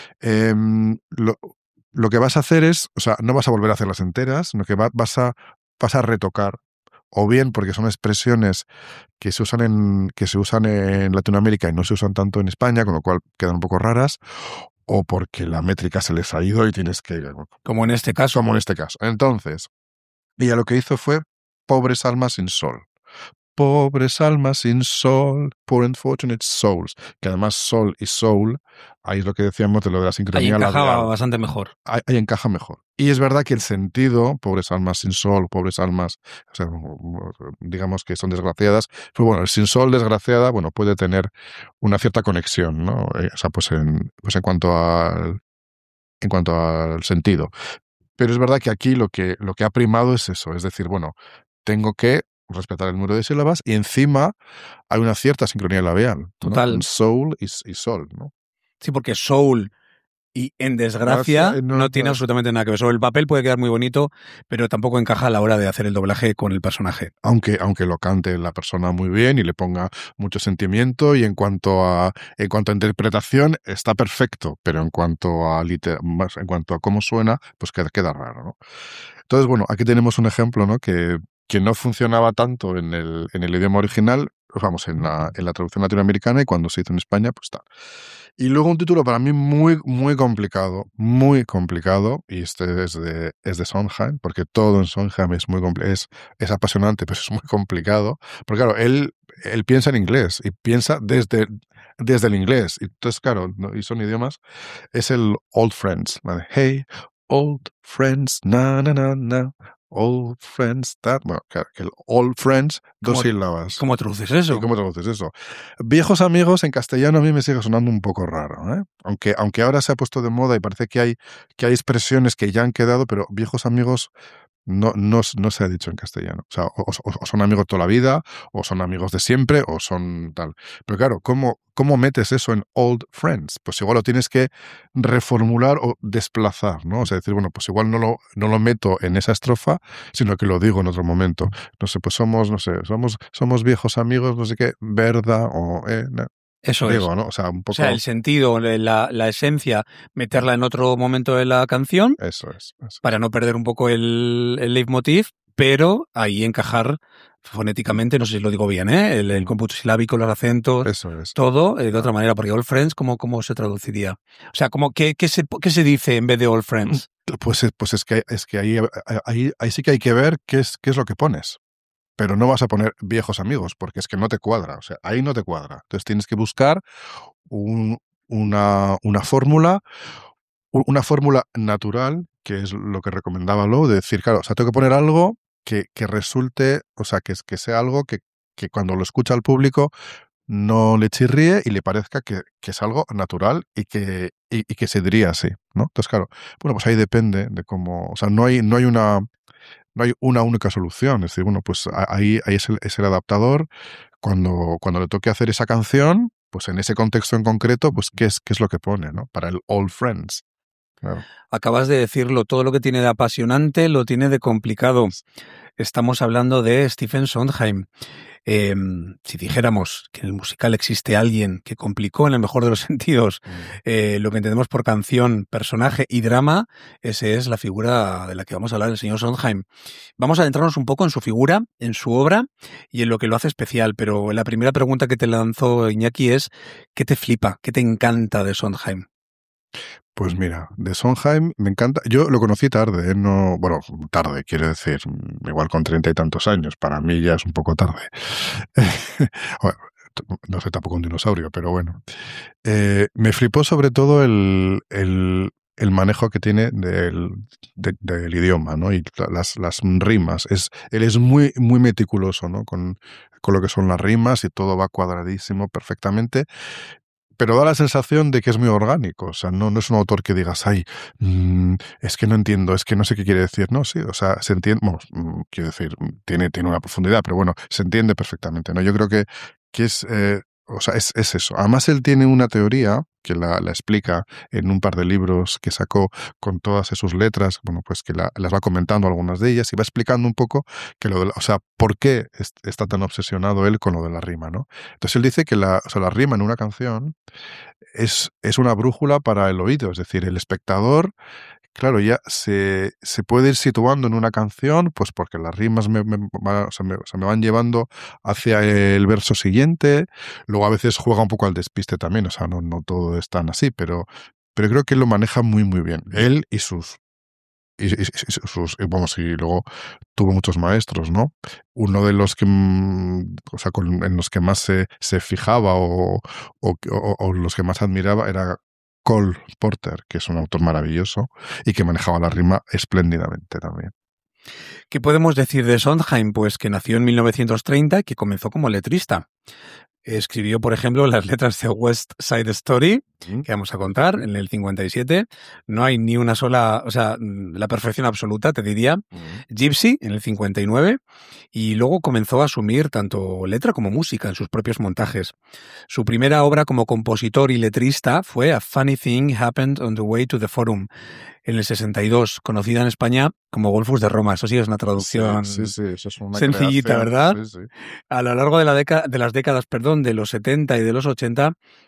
lo que vas a hacer es, o sea, no vas a volver a hacerlas enteras, sino que vas a retocar, o bien porque son expresiones que se usan en Latinoamérica y no se usan tanto en España, con lo cual quedan un poco raras, o porque la métrica se les ha ido y tienes que... Como en este caso. Como en este caso. Entonces, ella lo que hizo fue Pobres almas sin sol. Pobres almas sin sol, poor unfortunate souls. Que además sol y soul, ahí es lo que decíamos de lo de la sincronía. Ahí encajaba labial. bastante mejor. Ahí encaja mejor. Y es verdad que el sentido, pobres almas sin sol, pobres almas, o sea, digamos que son desgraciadas, pues bueno, el sin sol, desgraciada, bueno, puede tener una cierta conexión, ¿no? O sea, pues en cuanto al sentido. Pero es verdad que aquí lo que ha primado es eso, es decir, bueno, tengo que respetar el número de sílabas y encima hay una cierta sincronía labial. Total. ¿No? Soul y sol, ¿no? Sí, porque soul y en desgracia no tiene absolutamente nada que ver. Sobre el papel puede quedar muy bonito, pero tampoco encaja a la hora de hacer el doblaje con el personaje. Aunque lo cante la persona muy bien y le ponga mucho sentimiento, y en cuanto a interpretación está perfecto, pero en cuanto a cómo suena, pues queda raro, ¿no? Entonces, bueno, aquí tenemos un ejemplo, ¿no? que no funcionaba tanto en el idioma original, vamos, en la traducción latinoamericana, y cuando se hizo en España, pues está. Y luego un título para mí muy, muy complicado, y este es de Sondheim, porque todo en Sondheim es muy es apasionante, pero es muy complicado, porque claro, él piensa en inglés, y piensa desde el inglés, y entonces claro, ¿no? Y son idiomas, es el Old Friends, ¿vale? Hey, old friends, na, na, na, na. Old friends, that. Bueno, claro, que el old friends, dos sílabas. ¿Cómo traduces eso? ¿Y cómo traduces eso? Viejos amigos en castellano a mí me sigue sonando un poco raro, ¿eh? Aunque ahora se ha puesto de moda y parece que hay expresiones que ya han quedado, pero viejos amigos no se ha dicho en castellano. O sea, o son amigos toda la vida, o son amigos de siempre, o son tal. Pero claro, ¿cómo metes eso en old friends? Pues igual lo tienes que reformular o desplazar, ¿no? O sea, decir, bueno, pues igual no lo meto en esa estrofa, sino que lo digo en otro momento. No sé, pues somos viejos amigos, no sé qué, verdad, o... no. Eso digo, es. ¿no? O sea, un poco... O sea, el sentido, la esencia, meterla en otro momento de la canción. Eso es. Para no perder un poco el leitmotiv, pero ahí encajar fonéticamente, no sé si lo digo bien, ¿eh? El cómputo silábico, los acentos, eso es. todo de otra manera, porque Old Friends, ¿cómo se traduciría? O sea, ¿qué se dice en vez de Old Friends? Pues es que ahí sí que hay que ver qué es lo que pones. Pero no vas a poner viejos amigos, porque es que no te cuadra. O sea, ahí no te cuadra. Entonces tienes que buscar una fórmula natural, que es lo que recomendaba Lowe, de decir, claro, o sea, tengo que poner algo que resulte, o sea, que sea algo que cuando lo escucha el público no le chirríe y le parezca que es algo natural y que se diría así, ¿no? Entonces, claro, bueno, pues ahí depende de cómo, o sea, no hay una única solución. Es decir, bueno, pues ahí es el adaptador. Cuando le toque hacer esa canción, pues en ese contexto en concreto, pues qué es lo que pone, ¿no? Para el Old Friends. Claro. Acabas de decirlo, todo lo que tiene de apasionante lo tiene de complicado. Estamos hablando de Stephen Sondheim. Si dijéramos que en el musical existe alguien que complicó en el mejor de los sentidos lo que entendemos por canción, personaje y drama, esa es la figura de la que vamos a hablar, el señor Sondheim. Vamos a adentrarnos un poco en su figura, en su obra y en lo que lo hace especial, pero la primera pregunta que te lanzó Iñaki es ¿qué te flipa, qué te encanta de Sondheim? Pues mira, de Sondheim me encanta. Yo lo conocí tarde, ¿eh? No, bueno, tarde, quiero decir, igual con 30 y tantos años. Para mí ya es un poco tarde. Bueno, no soy tampoco un dinosaurio, pero bueno. Me flipó sobre todo el el manejo que tiene del idioma, ¿no? Y las rimas. Él es muy, muy meticuloso, ¿no? Con lo que son las rimas y todo va cuadradísimo perfectamente. Pero da la sensación de que es muy orgánico. O sea, no es un autor que digas, ay, es que no entiendo, es que no sé qué quiere decir. No, sí, o sea, se entiende, vamos, quiero decir, tiene una profundidad, pero bueno, se entiende perfectamente, ¿no? Yo creo que es, o sea, es eso. Además, él tiene una teoría que la explica en un par de libros que sacó con todas sus letras, bueno, pues que las va comentando algunas de ellas y va explicando un poco que o sea, por qué está tan obsesionado él con lo de la rima, ¿no? Entonces él dice que la rima en una canción es una brújula para el oído, es decir, el espectador, claro, ya se puede ir situando en una canción, pues porque las rimas me van llevando hacia el verso siguiente. Luego a veces juega un poco al despiste también, o sea, no todo es tan así, pero creo que él lo maneja muy, muy bien. Él y sus... vamos, y luego tuvo muchos maestros, ¿no? Uno de los que, o sea, en los que más se fijaba o los que más admiraba era Cole Porter, que es un autor maravilloso y que manejaba la rima espléndidamente también. ¿Qué podemos decir de Sondheim? Pues que nació en 1930 y que comenzó como letrista. Escribió, por ejemplo, las letras de West Side Story, que vamos a contar, en el 57. No hay ni una sola, o sea, la perfección absoluta, te diría. Gypsy, en el 59. Y luego comenzó a asumir tanto letra como música en sus propios montajes. Su primera obra como compositor y letrista fue A Funny Thing Happened on the Way to the Forum, en el 62, conocida en España como Golfos de Roma. Eso sí es una traducción sí, eso es una sencillita, creación, ¿verdad? Sí. A lo largo de las décadas, de los 70 y de los 80,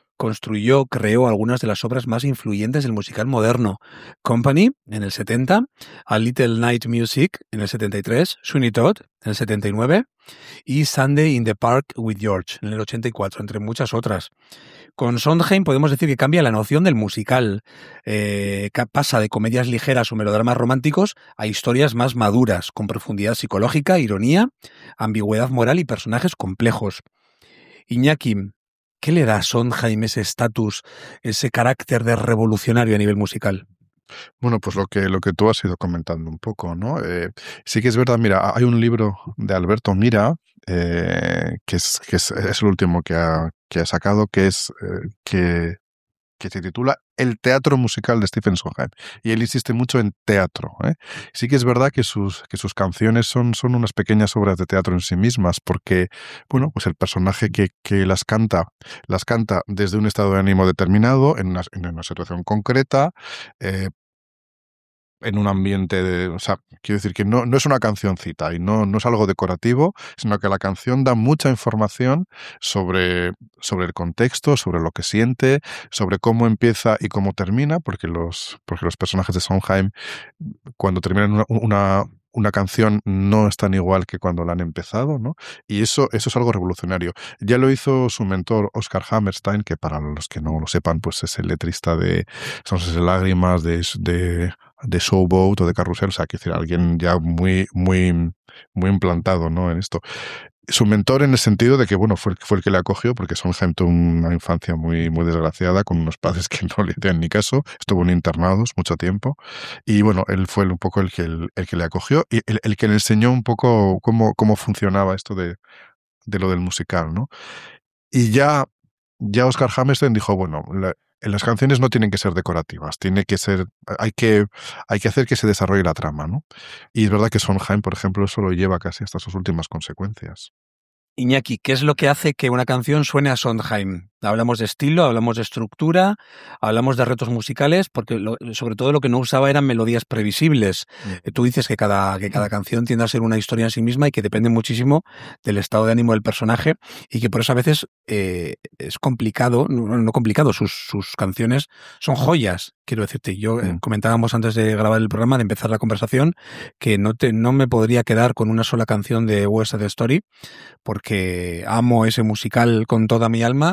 creó algunas de las obras más influyentes del musical moderno. Company, en el 70, A Little Night Music, en el 73, Sweeney Todd, en el 79, y Sunday in the Park with George, en el 84, entre muchas otras. Con Sondheim podemos decir que cambia la noción del musical, pasa de comedias ligeras o melodramas románticos a historias más maduras, con profundidad psicológica, ironía, ambigüedad moral y personajes complejos. Iñaki, ¿qué le da a Sondheim ese estatus, ese carácter de revolucionario a nivel musical? Bueno, pues lo que tú has ido comentando un poco, ¿no? Sí que es verdad, mira, hay un libro de Alberto Mira, que es el último que ha sacado, que se titula El teatro musical de Stephen Sondheim. Y él insiste mucho en teatro, ¿eh? Sí que es verdad que sus canciones son unas pequeñas obras de teatro en sí mismas, porque, bueno, pues el personaje que las canta desde un estado de ánimo determinado, en una situación concreta, en un ambiente o sea, quiero decir que no es una cancioncita y no es algo decorativo, sino que la canción da mucha información sobre el contexto, sobre lo que siente, sobre cómo empieza y cómo termina, porque los personajes de Sondheim, cuando terminan una canción, no es tan igual que cuando la han empezado, ¿no? Y eso es algo revolucionario. Ya lo hizo su mentor Oscar Hammerstein, que para los que no lo sepan, pues es el letrista de Sonrisas de Lágrimas, de Showboat o de Carrusel, o sea, que decir, alguien ya muy, muy, muy implantado, ¿no? En esto. Su mentor en el sentido de que, bueno, fue el que le acogió, porque Sondheim tuvo una infancia muy, muy desgraciada, con unos padres que no le hacían ni caso, estuvo en internados mucho tiempo, y bueno, él fue un poco el que le acogió y el que le enseñó un poco cómo funcionaba esto de lo del musical, ¿no? Y ya Oscar Hammerstein dijo, bueno, las canciones no tienen que ser decorativas, hay que hacer que se desarrolle la trama, ¿no? Y es verdad que Sondheim, por ejemplo, eso lo lleva casi hasta sus últimas consecuencias. Iñaki, ¿qué es lo que hace que una canción suene a Sondheim? Hablamos de estilo, hablamos de estructura, hablamos de retos musicales, porque sobre todo lo que no usaba eran melodías previsibles. Tú dices que cada canción tiende a ser una historia en sí misma y que depende muchísimo del estado de ánimo del personaje y que por eso a veces es complicado, no complicado, sus canciones son joyas, quiero decirte. Yo comentábamos antes de grabar el programa, de empezar la conversación, que no me podría quedar con una sola canción de West Side Story, porque amo ese musical con toda mi alma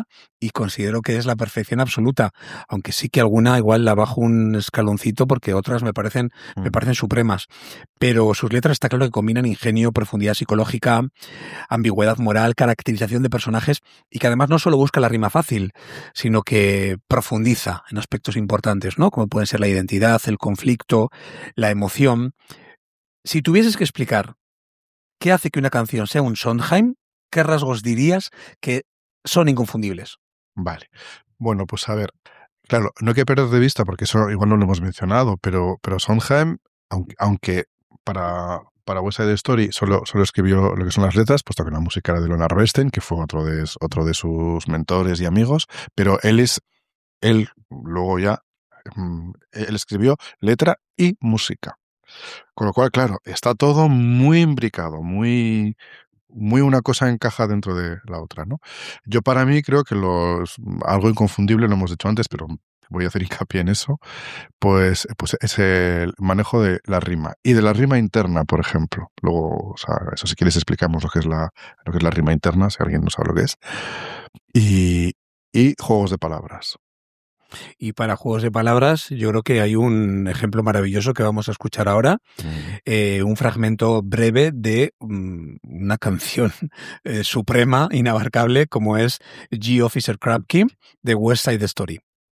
y considero que es la perfección absoluta, aunque sí que alguna igual la bajo un escaloncito porque otras me parecen supremas. Pero sus letras está claro que combinan ingenio, profundidad psicológica, ambigüedad moral, caracterización de personajes y que además no solo busca la rima fácil, sino que profundiza en aspectos importantes, ¿no? Como pueden ser la identidad, el conflicto, la emoción. Si tuvieses que explicar qué hace que una canción sea un Sondheim, ¿qué rasgos dirías que son inconfundibles? Vale. Bueno, pues a ver, claro, no hay que perder de vista, porque eso igual no lo hemos mencionado, pero Sondheim, aunque para West Side Story solo escribió lo que son las letras, puesto que la música era de Leonard Bernstein, que fue otro de sus mentores y amigos, pero él luego ya, él escribió letra y música. Con lo cual, claro, está todo muy imbricado, muy una cosa encaja dentro de la otra, ¿no? Yo para mí creo que algo inconfundible, lo hemos dicho antes, pero voy a hacer hincapié en eso, pues es el manejo de la rima y de la rima interna, por ejemplo. Luego, o sea, eso si quieres explicamos lo que es la rima interna, si alguien no sabe lo que es. Y juegos de palabras. Y para juegos de palabras, yo creo que hay un ejemplo maravilloso que vamos a escuchar ahora, un fragmento breve de una canción suprema, inabarcable, como es G. Officer Krupke, de West Side Story.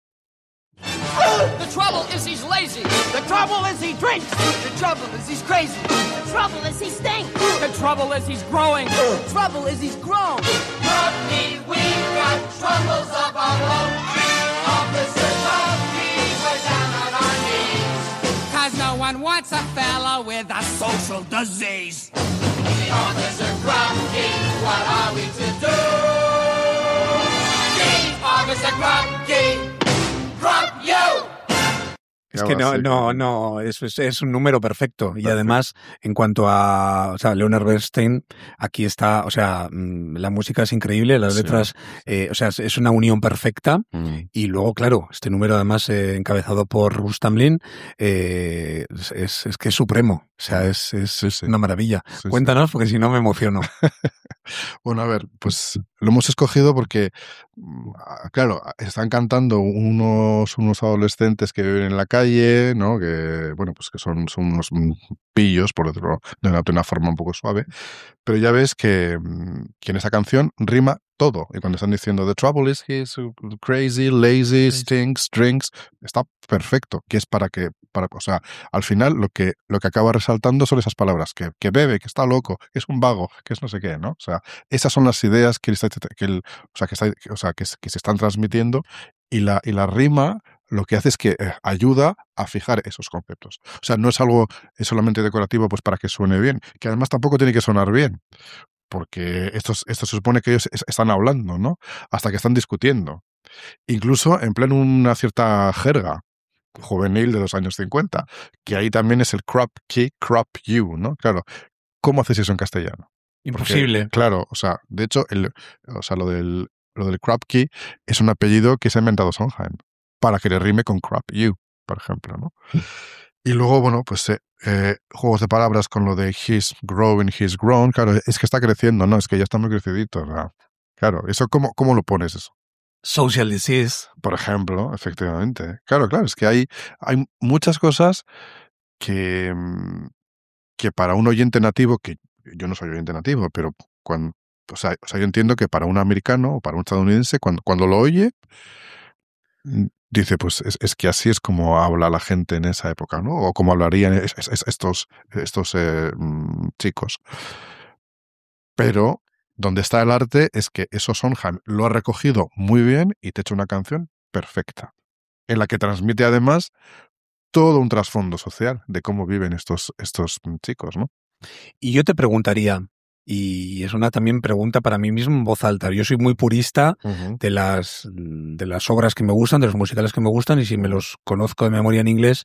The trouble is he's lazy. The trouble is he drinks. The trouble is he's crazy. The trouble is he stinks. The trouble is he's growing. The trouble is he's grown. Rodney, we've got troubles of our own. Officer Krupke, we're down on our knees. 'Cause no one wants a fella with a social disease. Officer Krupke, what are we to do? Officer Krupke, Krupp you! Es que no, es un número perfecto. Y además, en cuanto a, o sea, Leonard Bernstein, aquí está, o sea, la música es increíble, las letras, o sea, es una unión perfecta. Y luego, claro, este número además encabezado por Russ Tamblyn, es que es supremo. O sea, es una maravilla. Sí, Cuéntanos, porque si no me emociono. Bueno, a ver, pues lo hemos escogido porque, claro, están cantando unos adolescentes que viven en la calle, ¿no? Que, bueno, pues que son unos pillos, por decirlo de una forma un poco suave, pero ya ves que en esa canción rima todo. Y cuando están diciendo The trouble is he's crazy, lazy, stinks, drinks, está perfecto. Que es o sea, al final lo que acaba resaltando son esas palabras, que bebe, que está loco, que es un vago, que es no sé qué, ¿no? O sea, esas son las ideas que se están transmitiendo y la rima lo que hace es que ayuda a fijar esos conceptos. O sea, no es algo solamente decorativo pues para que suene bien, que además tampoco tiene que sonar bien, porque esto se supone que ellos están hablando, ¿no? Hasta que están discutiendo. Incluso emplean una cierta jerga juvenil de los años 50, que ahí también es el Krupke, Krupp you, ¿no? Claro, ¿cómo haces eso en castellano? Imposible. Porque, claro, o sea, de hecho, lo del Krupke es un apellido que se ha inventado Sondheim para que le rime con Krupp you, por ejemplo, ¿no? Y luego, bueno, pues juegos de palabras con lo de he's growing, he's grown. Claro, es que está creciendo, ¿no? Es que ya está muy crecidito. O sea, claro, ¿eso cómo lo pones eso? Social disease. Por ejemplo, efectivamente. Claro, es que hay muchas cosas que para un oyente nativo, que yo no soy oyente nativo, pero o sea, yo entiendo que para un americano o para un estadounidense, cuando lo oye, dice, pues es que así es como habla la gente en esa época, ¿no? O como hablarían estos chicos. Pero donde está el arte es que eso Sondheim lo ha recogido muy bien y te echa una canción perfecta, en la que transmite además todo un trasfondo social de cómo viven estos chicos, ¿no? Y yo te preguntaría, y es una también pregunta para mí mismo en voz alta, yo soy muy purista de las obras que me gustan, de los musicales que me gustan, y si me los conozco de memoria en inglés,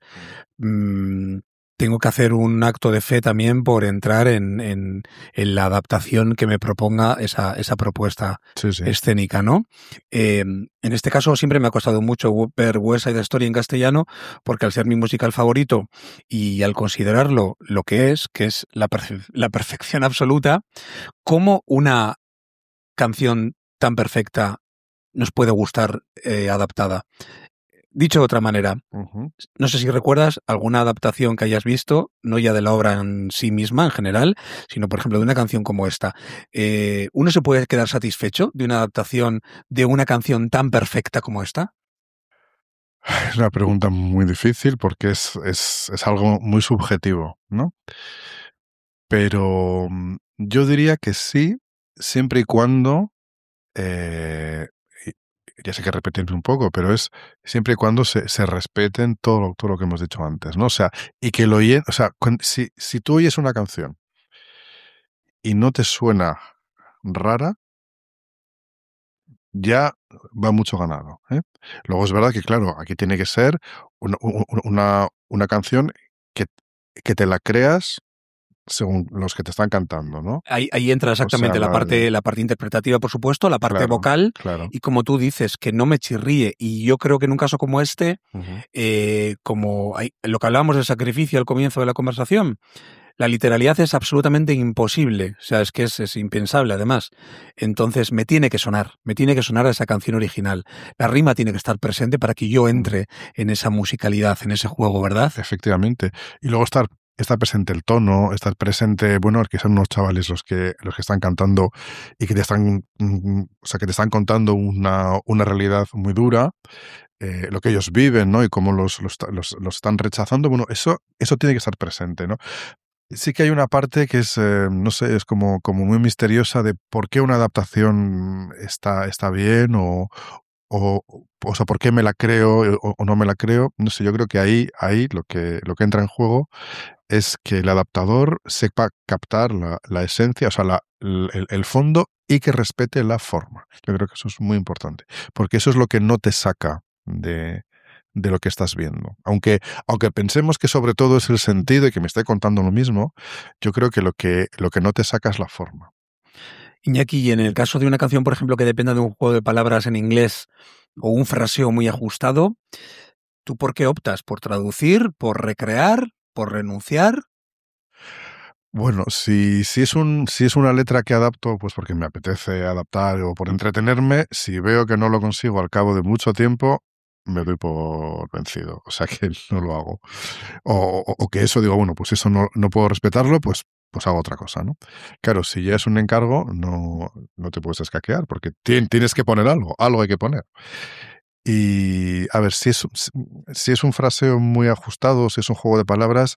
tengo que hacer un acto de fe también por entrar en la adaptación que me proponga esa propuesta escénica, ¿no? En este caso siempre me ha costado mucho ver West Side Story en castellano, porque al ser mi musical favorito y al considerarlo lo que es la perfección absoluta, ¿cómo una canción tan perfecta nos puede gustar adaptada. Dicho de otra manera, no sé si recuerdas alguna adaptación que hayas visto, no ya de la obra en sí misma en general, sino por ejemplo de una canción como esta. ¿Uno se puede quedar satisfecho de una adaptación de una canción tan perfecta como esta? Es una pregunta muy difícil porque es algo muy subjetivo, ¿no? Pero yo diría que sí, siempre y cuando, y ya sé que repetirme un poco, pero es siempre y cuando se respeten todo lo que hemos dicho antes, ¿no? O sea, y que lo oyen, o sea, si tú oyes una canción y no te suena rara, ya va mucho ganado, ¿eh? Luego es verdad que, claro, aquí tiene que ser una canción que, que te la creas según los que te están cantando, ¿no? Ahí entra exactamente O sea, la parte interpretativa, por supuesto, la parte claro, vocal, claro. y como tú dices, que no me chirríe. Y yo creo que en un caso como este, como lo que hablábamos del sacrificio al comienzo de la conversación, la literalidad es absolutamente imposible. O sea, es que es impensable, además. Entonces, me tiene que sonar esa canción original. La rima tiene que estar presente para que yo entre en esa musicalidad, en ese juego, ¿verdad? Efectivamente. Y luego estar presente el tono, estar presente, bueno, que son unos chavales los que están cantando y que te están, o sea, que te están contando una realidad muy dura, lo que ellos viven, ¿no? Y cómo los están rechazando. Bueno, eso tiene que estar presente, ¿no? Sí que hay una parte que es, no sé, es como muy misteriosa de por qué una adaptación está bien o sea, por qué me la creo o no me la creo. No sé, yo creo que ahí lo que entra en juego es que el adaptador sepa captar la esencia, o sea, el fondo y que respete la forma. Yo creo que eso es muy importante, porque eso es lo que no te saca de lo que estás viendo. Aunque pensemos que sobre todo es el sentido y que me esté contando lo mismo, yo creo que lo que no te saca es la forma. Iñaki, y en el caso de una canción, por ejemplo, que dependa de un juego de palabras en inglés o un fraseo muy ajustado, ¿tú por qué optas? ¿Por traducir? ¿Por recrear? ¿Por renunciar? Bueno, si es una letra que adapto, pues porque me apetece adaptar o por entretenerme, si veo que no lo consigo al cabo de mucho tiempo, me doy por vencido. O sea que no lo hago. O que eso digo, bueno, pues eso no puedo respetarlo, pues hago otra cosa, ¿no? Claro, si ya es un encargo, no te puedes escaquear, porque tienes que poner algo hay que poner. Y a ver, si es un fraseo muy ajustado, si es un juego de palabras,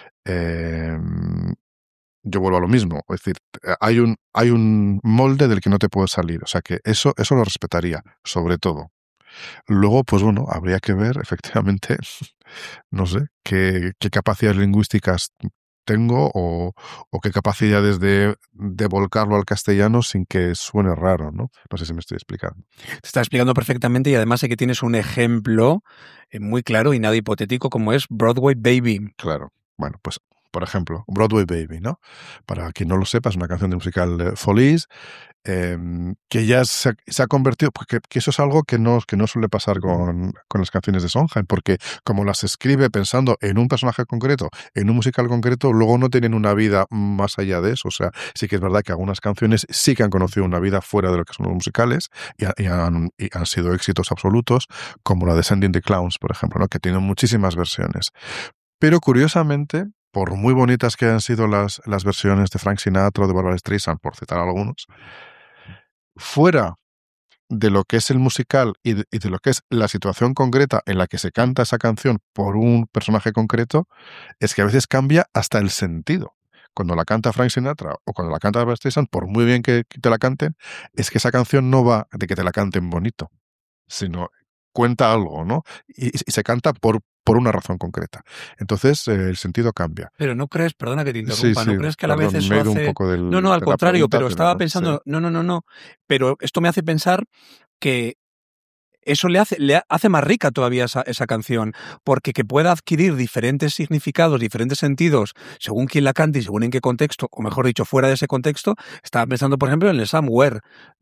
yo vuelvo a lo mismo. Es decir, hay un molde del que no te puedes salir. O sea que eso lo respetaría, sobre todo. Luego, pues bueno, habría que ver, efectivamente, no sé, qué capacidades lingüísticas tengo o qué capacidades de volcarlo al castellano sin que suene raro, ¿no? No sé si me estoy explicando. Te está explicando perfectamente y además sé que tienes un ejemplo muy claro y nada hipotético como es Broadway Baby. Claro. Bueno, pues, por ejemplo, Broadway Baby, ¿no? Para quien no lo sepa, es una canción de musical Follies, que ya se ha convertido, porque que eso es algo que no suele pasar con las canciones de Sondheim, porque como las escribe pensando en un personaje concreto, en un musical concreto, luego no tienen una vida más allá de eso. O sea, sí que es verdad que algunas canciones sí que han conocido una vida fuera de lo que son los musicales y han sido éxitos absolutos, como la de Sending the Clowns, por ejemplo, ¿no? Que tiene muchísimas versiones. Pero curiosamente, por muy bonitas que hayan sido las versiones de Frank Sinatra o de Barbra Streisand, por citar algunos, fuera de lo que es el musical y de lo que es la situación concreta en la que se canta esa canción por un personaje concreto, es que a veces cambia hasta el sentido. Cuando la canta Frank Sinatra o cuando la canta Barbra Streisand, por muy bien que te la canten, es que esa canción no va de que te la canten bonito, sino cuenta algo, ¿no? Y se canta por una razón concreta. Entonces, el sentido cambia. Pero no crees, perdona que te interrumpa, Sí, ¿no crees que a la vez eso me he ido hace...? un poco del, No, al de la contrario, pregunta, pero estaba sí. pensando... No. Pero esto me hace pensar que eso le hace más rica todavía esa canción, porque que pueda adquirir diferentes significados, diferentes sentidos, según quién la cante y según en qué contexto, o mejor dicho, fuera de ese contexto. Estaba pensando, por ejemplo, en el Somewhere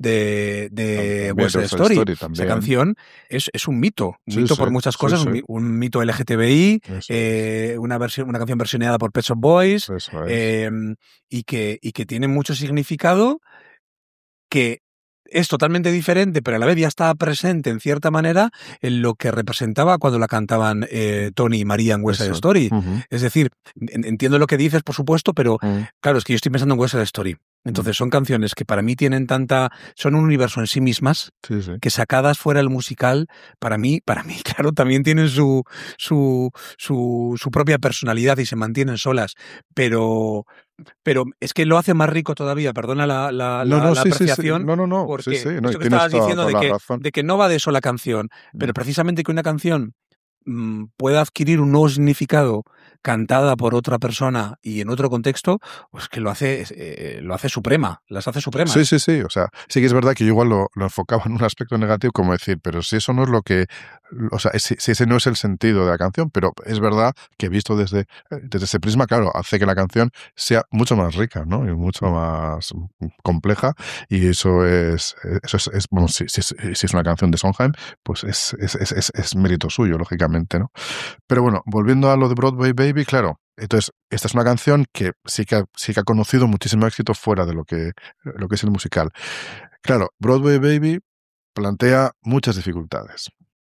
de West Side Story. Esa canción es un mito, por muchas cosas, un mito LGTBI, una canción versioneada por Pet Shop Boys, y que tiene mucho significado que es totalmente diferente, pero a la vez ya está presente en cierta manera en lo que representaba cuando la cantaban Tony y María en West Side Eso. Story. Ujú. Es decir, entiendo lo que dices, por supuesto, pero claro, es que yo estoy pensando en West Side Story. Entonces son canciones que para mí tienen son un universo en sí mismas, Sí, sí. que sacadas fuera del musical, para mí, claro, también tienen su propia personalidad y se mantienen solas, pero es que lo hace más rico todavía, perdona la Sí, sí, sí. apreciación, No. porque Sí, sí. No, y esto que tienes estabas diciendo toda la razón. de que no va de sola canción, pero Mm. precisamente que una canción pueda adquirir un nuevo significado cantada por otra persona y en otro contexto, pues que lo hace suprema, las hace supremas. Sí, sí, sí. O sea, sí que es verdad que yo igual lo enfocaba en un aspecto negativo, como decir, pero si eso no es lo que... O sea, si ese no es el sentido de la canción, pero es verdad que visto desde ese prisma, claro, hace que la canción sea mucho más rica, ¿no? Y mucho más compleja. Y eso es bueno, si es una canción de Sondheim, pues es mérito suyo, lógicamente, ¿no? Pero bueno, volviendo a lo de Broadway Baby, claro, entonces esta es una canción que sí que ha conocido muchísimo éxito fuera de lo que es el musical. Claro, Broadway Baby plantea muchas dificultades.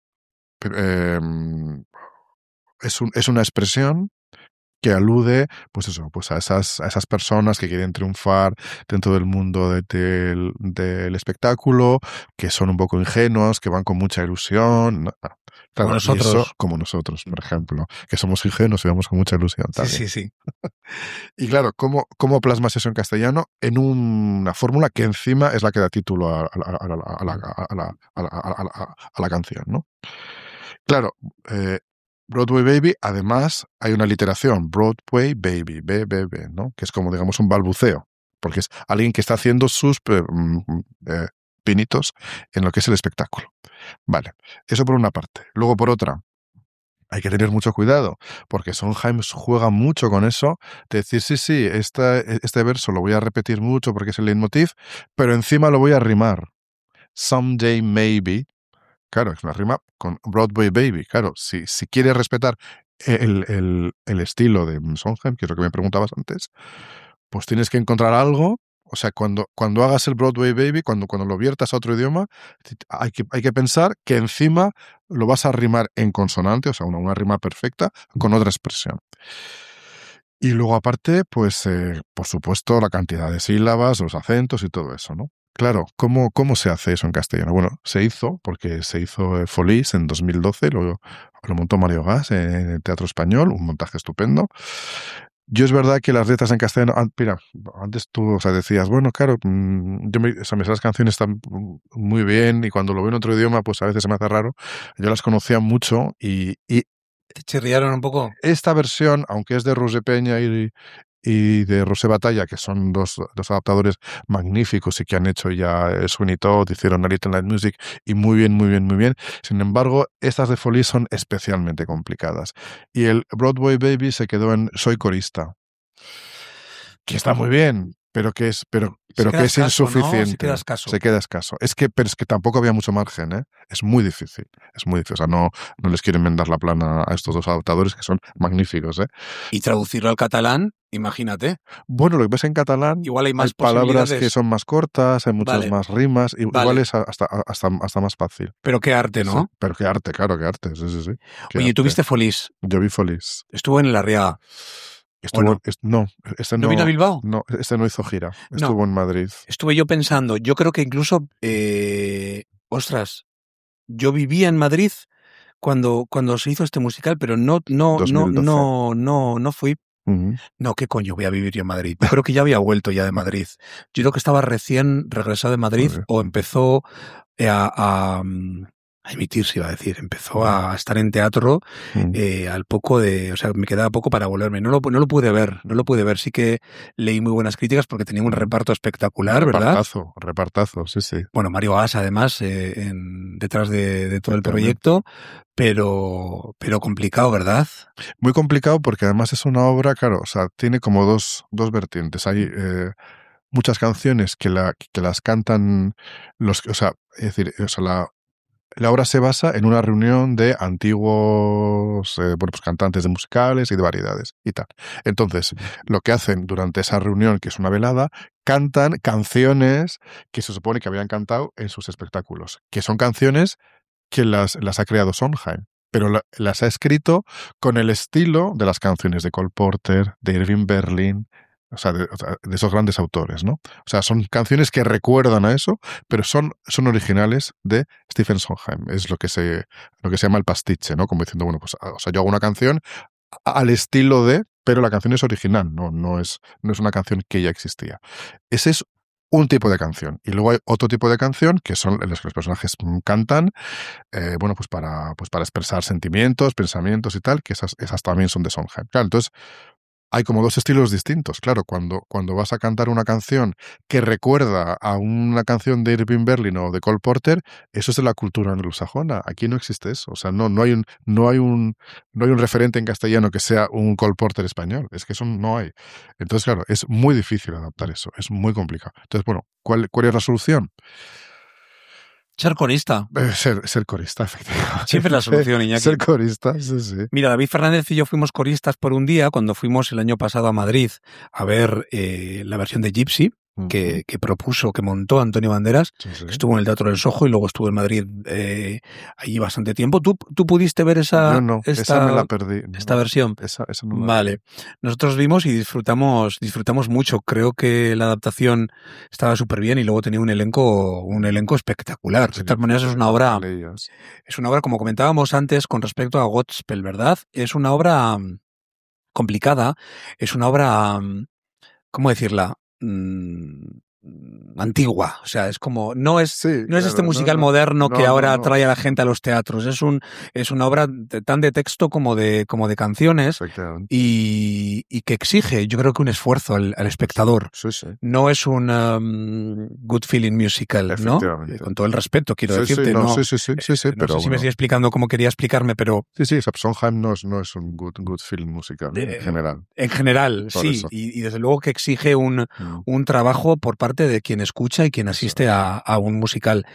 Es una expresión que alude, pues eso, pues a esas personas que quieren triunfar dentro del mundo del espectáculo, que son un poco ingenuos, que van con mucha ilusión. Claro, como nosotros. y eso, como nosotros, por ejemplo, que somos ingenuos y vamos con mucha ilusión también. Sí. Y claro, ¿cómo plasmas eso en castellano? En una fórmula que encima es la que da título a la canción, ¿no? Claro, Broadway Baby, además hay una literación, Broadway Baby, B, ¿no? Que es como, digamos, un balbuceo, porque es alguien que está haciendo sus pinitos en lo que es el espectáculo. Vale, eso por una parte. Luego, por otra, hay que tener mucho cuidado, porque Sondheim juega mucho con eso, de decir, sí, este verso lo voy a repetir mucho porque es el leitmotiv, pero encima lo voy a rimar. Someday maybe. Claro, es una rima con Broadway Baby. Claro, si quieres respetar el estilo de Sondheim, que es lo que me preguntabas antes, pues tienes que encontrar algo. O sea, cuando hagas el Broadway Baby, cuando lo viertas a otro idioma, hay que pensar que encima lo vas a rimar en consonante, o sea, una rima perfecta, con otra expresión. Y luego aparte, pues, por supuesto, la cantidad de sílabas, los acentos y todo eso, ¿no? Claro, ¿cómo se hace eso en castellano? Bueno, se hizo Folies en 2012, lo montó Mario Gas en el Teatro Español, un montaje estupendo. Yo es verdad que las letras en castellano, mira, antes tú decías, bueno, claro, me sé las canciones están muy bien y cuando lo veo en otro idioma, pues a veces se me hace raro. Yo las conocía mucho y ¿te chirriaron un poco? Esta versión, aunque es de Roger Peña y de Rosé Batalla, que son dos adaptadores magníficos y que han hecho ya Sweeney Todd, hicieron A Little Night Music y muy bien. Sin embargo, estas de Foley son especialmente complicadas. Y el Broadway Baby se quedó en Soy corista, que está muy bien, pero que es insuficiente. ¿No? Se queda escaso. Pero es que tampoco había mucho margen, ¿eh? Es muy difícil. O sea, no les quieren enmendar la plana a estos dos adaptadores que son magníficos, ¿eh? Y traducirlo al catalán, imagínate. Bueno, lo que ves en catalán, igual hay más palabras que son más cortas, hay muchas más rimas, igual es hasta más fácil. Pero qué arte, ¿no? Sí, pero qué arte, claro, qué arte. Sí. Oye, ¿tú viste Folís? Yo vi Folís. Estuvo en el Arriaga. ¿No vino a Bilbao? No, este no hizo gira. Estuvo en Madrid. Estuve yo pensando, yo creo que incluso, ostras, yo vivía en Madrid cuando se hizo este musical, pero no fui. Uh-huh. No, ¿qué coño voy a vivir yo en Madrid? Yo creo que ya había vuelto ya de Madrid. Yo creo que estaba recién regresado de Madrid o empezó a emitirse, iba a decir. Empezó a estar en teatro al poco de... O sea, me quedaba poco para volverme. No lo pude ver. Sí que leí muy buenas críticas porque tenía un reparto espectacular, ¿verdad? Repartazo, sí. Bueno, Mario Gas, además, detrás de todo el proyecto, pero complicado, ¿verdad? Muy complicado porque además es una obra, claro, o sea, tiene como dos vertientes. Hay muchas canciones que las cantan es decir, la obra se basa en una reunión de antiguos pues cantantes de musicales y de variedades y tal. Entonces, lo que hacen durante esa reunión, que es una velada, cantan canciones que se supone que habían cantado en sus espectáculos, que son canciones que las ha creado Sondheim, pero las ha escrito con el estilo de las canciones de Cole Porter, de Irving Berlin, o sea, de esos grandes autores, ¿no? O sea, son canciones que recuerdan a eso, pero son originales de Stephen Sondheim. Es lo que se llama el pastiche, ¿no? Como diciendo, bueno, pues, o sea, yo hago una canción al estilo de, pero la canción es original, no es una canción que ya existía. Ese es un tipo de canción. Y luego hay otro tipo de canción que son en las que los personajes cantan, bueno, pues para expresar sentimientos, pensamientos y tal, que esas también son de Sondheim. Claro, entonces hay como dos estilos distintos. Claro, cuando vas a cantar una canción que recuerda a una canción de Irving Berlin o de Cole Porter, eso es de la cultura anglosajona. Aquí no existe eso. O sea, no hay un referente en castellano que sea un Cole Porter español. Es que eso no hay. Entonces, claro, es muy difícil adaptar eso. Es muy complicado. Entonces, bueno, ¿cuál es la solución? Ser corista. Ser corista, efectivamente. Siempre la solución, Iñaki. Ser corista, sí. Mira, David Fernández y yo fuimos coristas por un día cuando fuimos el año pasado a Madrid a ver la versión de Gypsy que propuso, que montó Antonio Banderas, Sí. que estuvo en el Teatro del Soho y luego estuvo en Madrid allí bastante tiempo. ¿Tú pudiste ver esa me la perdí. esta versión? Esa no la Vale. Nosotros vimos y disfrutamos mucho. Creo que la adaptación estaba súper bien y luego tenía un elenco espectacular. De todas maneras, es una obra, como comentábamos antes, con respecto a Godspell, ¿verdad? Es una obra complicada, es una obra, ¿cómo decirla? Antigua, o sea, es como no es este musical moderno que ahora trae a la gente a los teatros. Es una obra tan de texto como de canciones y que exige, yo creo que un esfuerzo al espectador. Sí. No es un good feeling musical, ¿no? Con todo el respeto, quiero decirte. Sí, no pero sé si me estoy explicando como quería explicarme, pero sí, Sondheim no es un good feeling musical en general. En general, Por sí, eso. y desde luego que exige un trabajo por parte de quien escucha y quien asiste a un musical.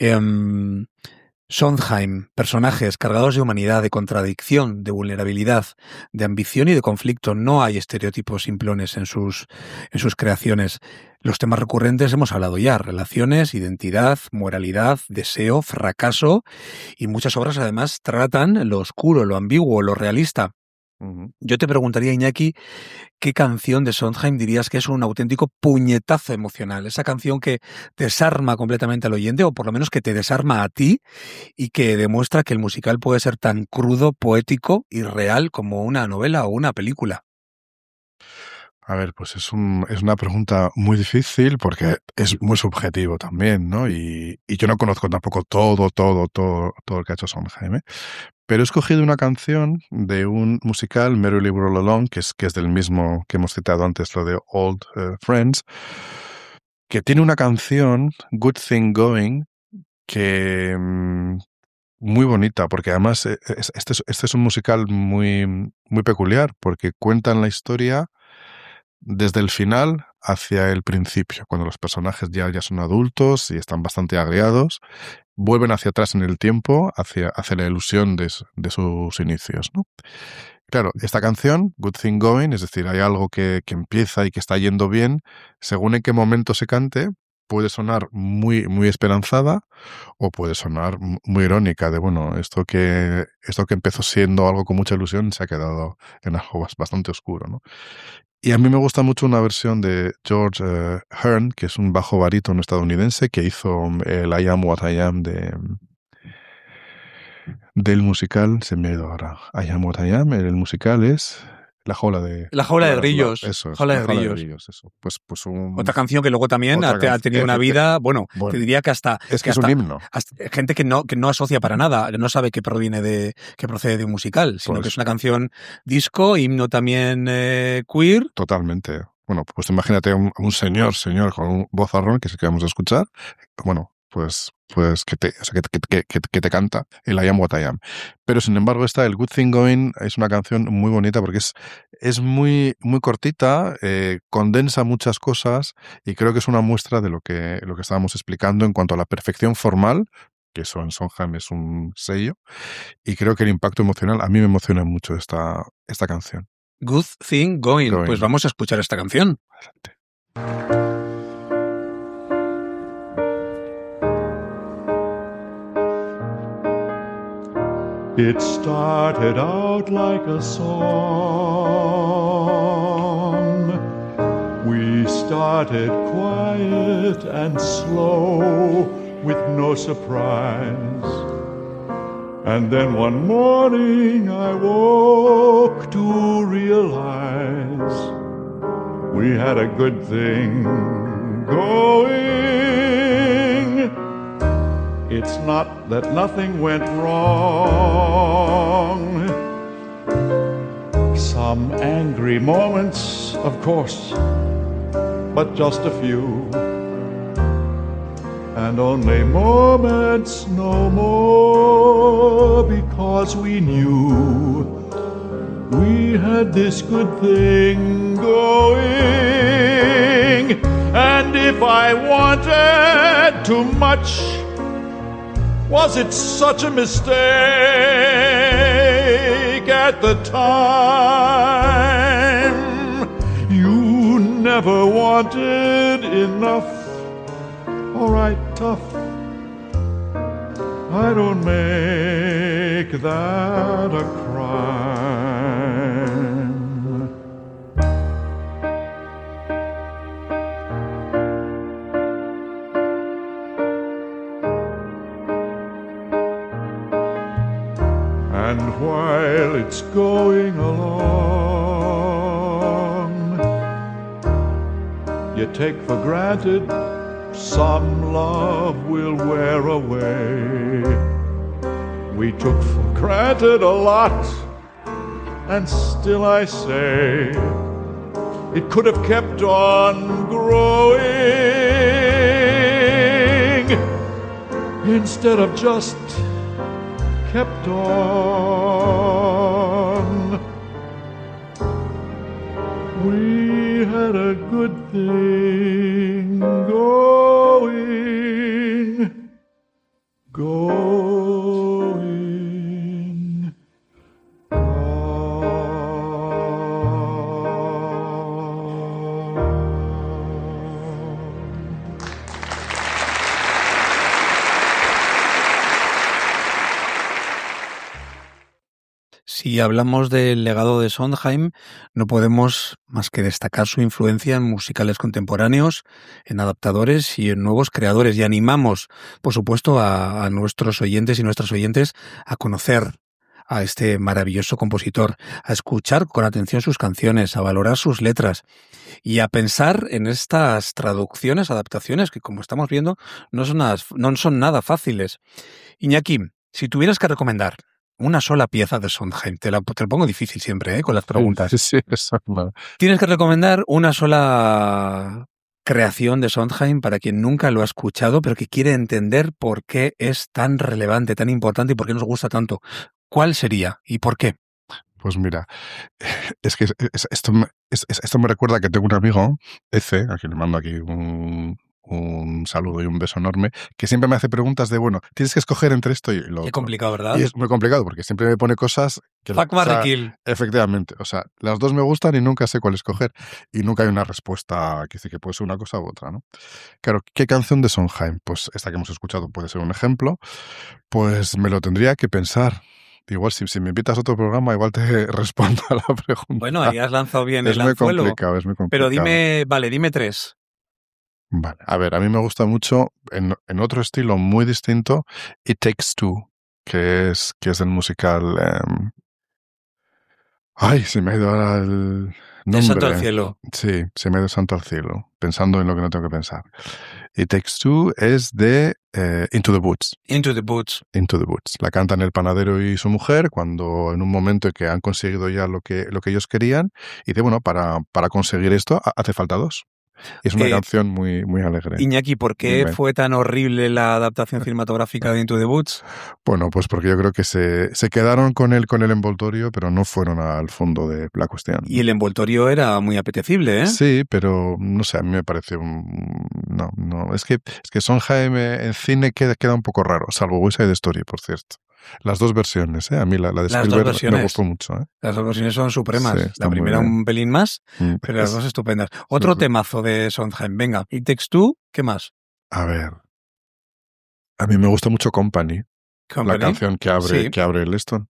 Sondheim, personajes cargados de humanidad, de contradicción, de vulnerabilidad, de ambición y de conflicto. No hay estereotipos simplones en sus creaciones. Los temas recurrentes hemos hablado ya: relaciones, identidad, moralidad, deseo, fracaso, y muchas obras además tratan lo oscuro, lo ambiguo, lo realista. Yo te preguntaría, Iñaki, ¿qué canción de Sondheim dirías que es un auténtico puñetazo emocional? Esa canción que desarma completamente al oyente, o por lo menos que te desarma a ti, y que demuestra que el musical puede ser tan crudo, poético y real como una novela o una película. A ver, pues es una pregunta muy difícil porque es muy subjetivo también, ¿no? Y yo no conozco tampoco todo lo que ha hecho Sondheim, ¿eh? Pero he escogido una canción de un musical, Merrily We Roll Along, que es del mismo que hemos citado antes, lo de Old Friends, que tiene una canción, Good Thing Going, que muy bonita, porque además este es un musical muy, muy peculiar, porque cuentan la historia desde el final hacia el principio, cuando los personajes ya son adultos y están bastante agriados, vuelven hacia atrás en el tiempo, hacia la ilusión de sus inicios, ¿no? Claro, esta canción, Good Thing Going, es decir, hay algo que empieza y que está yendo bien, según en qué momento se cante, puede sonar muy, muy esperanzada o puede sonar muy irónica, de bueno, esto que empezó siendo algo con mucha ilusión se ha quedado en algo bastante oscuro, ¿no? Y a mí me gusta mucho una versión de George Hearn, que es un bajo barítono estadounidense, que hizo el I Am What I Am del musical. Se me ha ido ahora. I Am What I Am, el musical es La Jaula de Grillos. Eso es, Jaula de Grillos. Eso. Pues otra canción que luego también ha tenido una vida, bueno, te diría que hasta... Es que es un himno. Gente que no asocia para nada, no sabe que procede de un musical, sino que es una canción disco, himno también queer. Totalmente. Bueno, pues imagínate un señor con un vozarrón, que es el que vamos a escuchar. Bueno, pues que te canta el I Am What I Am. Pero sin embargo el Good Thing Going es una canción muy bonita porque es muy, muy cortita, condensa muchas cosas y creo que es una muestra de lo que estábamos explicando en cuanto a la perfección formal, que eso en Sondheim es un sello, y creo que el impacto emocional a mí me emociona mucho esta canción. Good Thing Going. Going. Pues vamos a escuchar esta canción. Adelante. It started out like a song. We started quiet and slow with no surprise. And then one morning I woke to realize we had a good thing going. It's not that nothing went wrong. Some angry moments, of course, but just a few. And only moments no more, because we knew we had this good thing going. And if I wanted too much, was it such a mistake at the time? You never wanted enough. All right, tough. I don't make that a crime. And while it's going along, you take for granted some love will wear away. We took for granted a lot, and still I say it could have kept on growing instead of just kept on. We had a good thing going, going on. Si hablamos del legado de Sondheim, no podemos más que destacar su influencia en musicales contemporáneos, en adaptadores y en nuevos creadores. Y animamos, por supuesto, a nuestros oyentes y nuestras oyentes a conocer a este maravilloso compositor, a escuchar con atención sus canciones, a valorar sus letras y a pensar en estas traducciones, adaptaciones que, como estamos viendo, no son nada fáciles. Iñaki, si tuvieras que recomendar una sola pieza de Sondheim, te lo pongo difícil siempre, con las preguntas. Sí, eso no. Tienes que recomendar una sola creación de Sondheim para quien nunca lo ha escuchado, pero que quiere entender por qué es tan relevante, tan importante y por qué nos gusta tanto. ¿Cuál sería y por qué? Pues mira, es que esto me recuerda que tengo un amigo, Efe, a quien le mando aquí un saludo y un beso enorme, que siempre me hace preguntas de, bueno, tienes que escoger entre esto y lo otro. Qué complicado, ¿verdad? Y es muy complicado porque siempre me pone cosas que... Fuck, marry, kill. Efectivamente. O sea, las dos me gustan y nunca sé cuál escoger. Y nunca hay una respuesta que dice que puede ser una cosa u otra, ¿no? Claro, ¿qué canción de Sondheim? Pues esta que hemos escuchado puede ser un ejemplo. Pues me lo tendría que pensar. Igual si me invitas a otro programa, igual te respondo a la pregunta. Bueno, ahí has lanzado bien es el muy anzuelo. complicado, es muy complicado. Pero dime tres. Vale, a ver, a mí me gusta mucho, en otro estilo muy distinto, It Takes Two, que es del musical... Ay, se me ha ido ahora el nombre. De Santo al Cielo. Sí, se me ha ido Santo al Cielo, pensando en lo que no tengo que pensar. It Takes Two es de Into the Woods. Into the Woods. Into the Woods. La cantan el panadero y su mujer cuando en un momento en que han conseguido ya lo que ellos querían, y dice, bueno, para conseguir esto hace falta dos. Y es una canción muy, muy alegre. Iñaki, ¿por qué Dime. fue tan horrible la adaptación cinematográfica de Into the Woods? Bueno, pues porque yo creo que se quedaron con el envoltorio, pero no fueron al fondo de la cuestión. Y el envoltorio era muy apetecible, ¿eh? Sí, pero no sé, a mí me parece no, es que Sondheim en cine queda un poco raro, salvo West Side Story, por cierto. Las dos versiones, ¿eh? A mí la de Las dos Spielberg versiones. me gustó mucho, ¿eh? Las dos versiones son supremas. Sí, La están muy primera bien. un pelín más, pero las dos estupendas. Otro sí. temazo de Sondheim. Venga, It Takes Two, ¿qué más? A ver, a mí me gusta mucho Company. Company. La canción que Sí. abre el esto,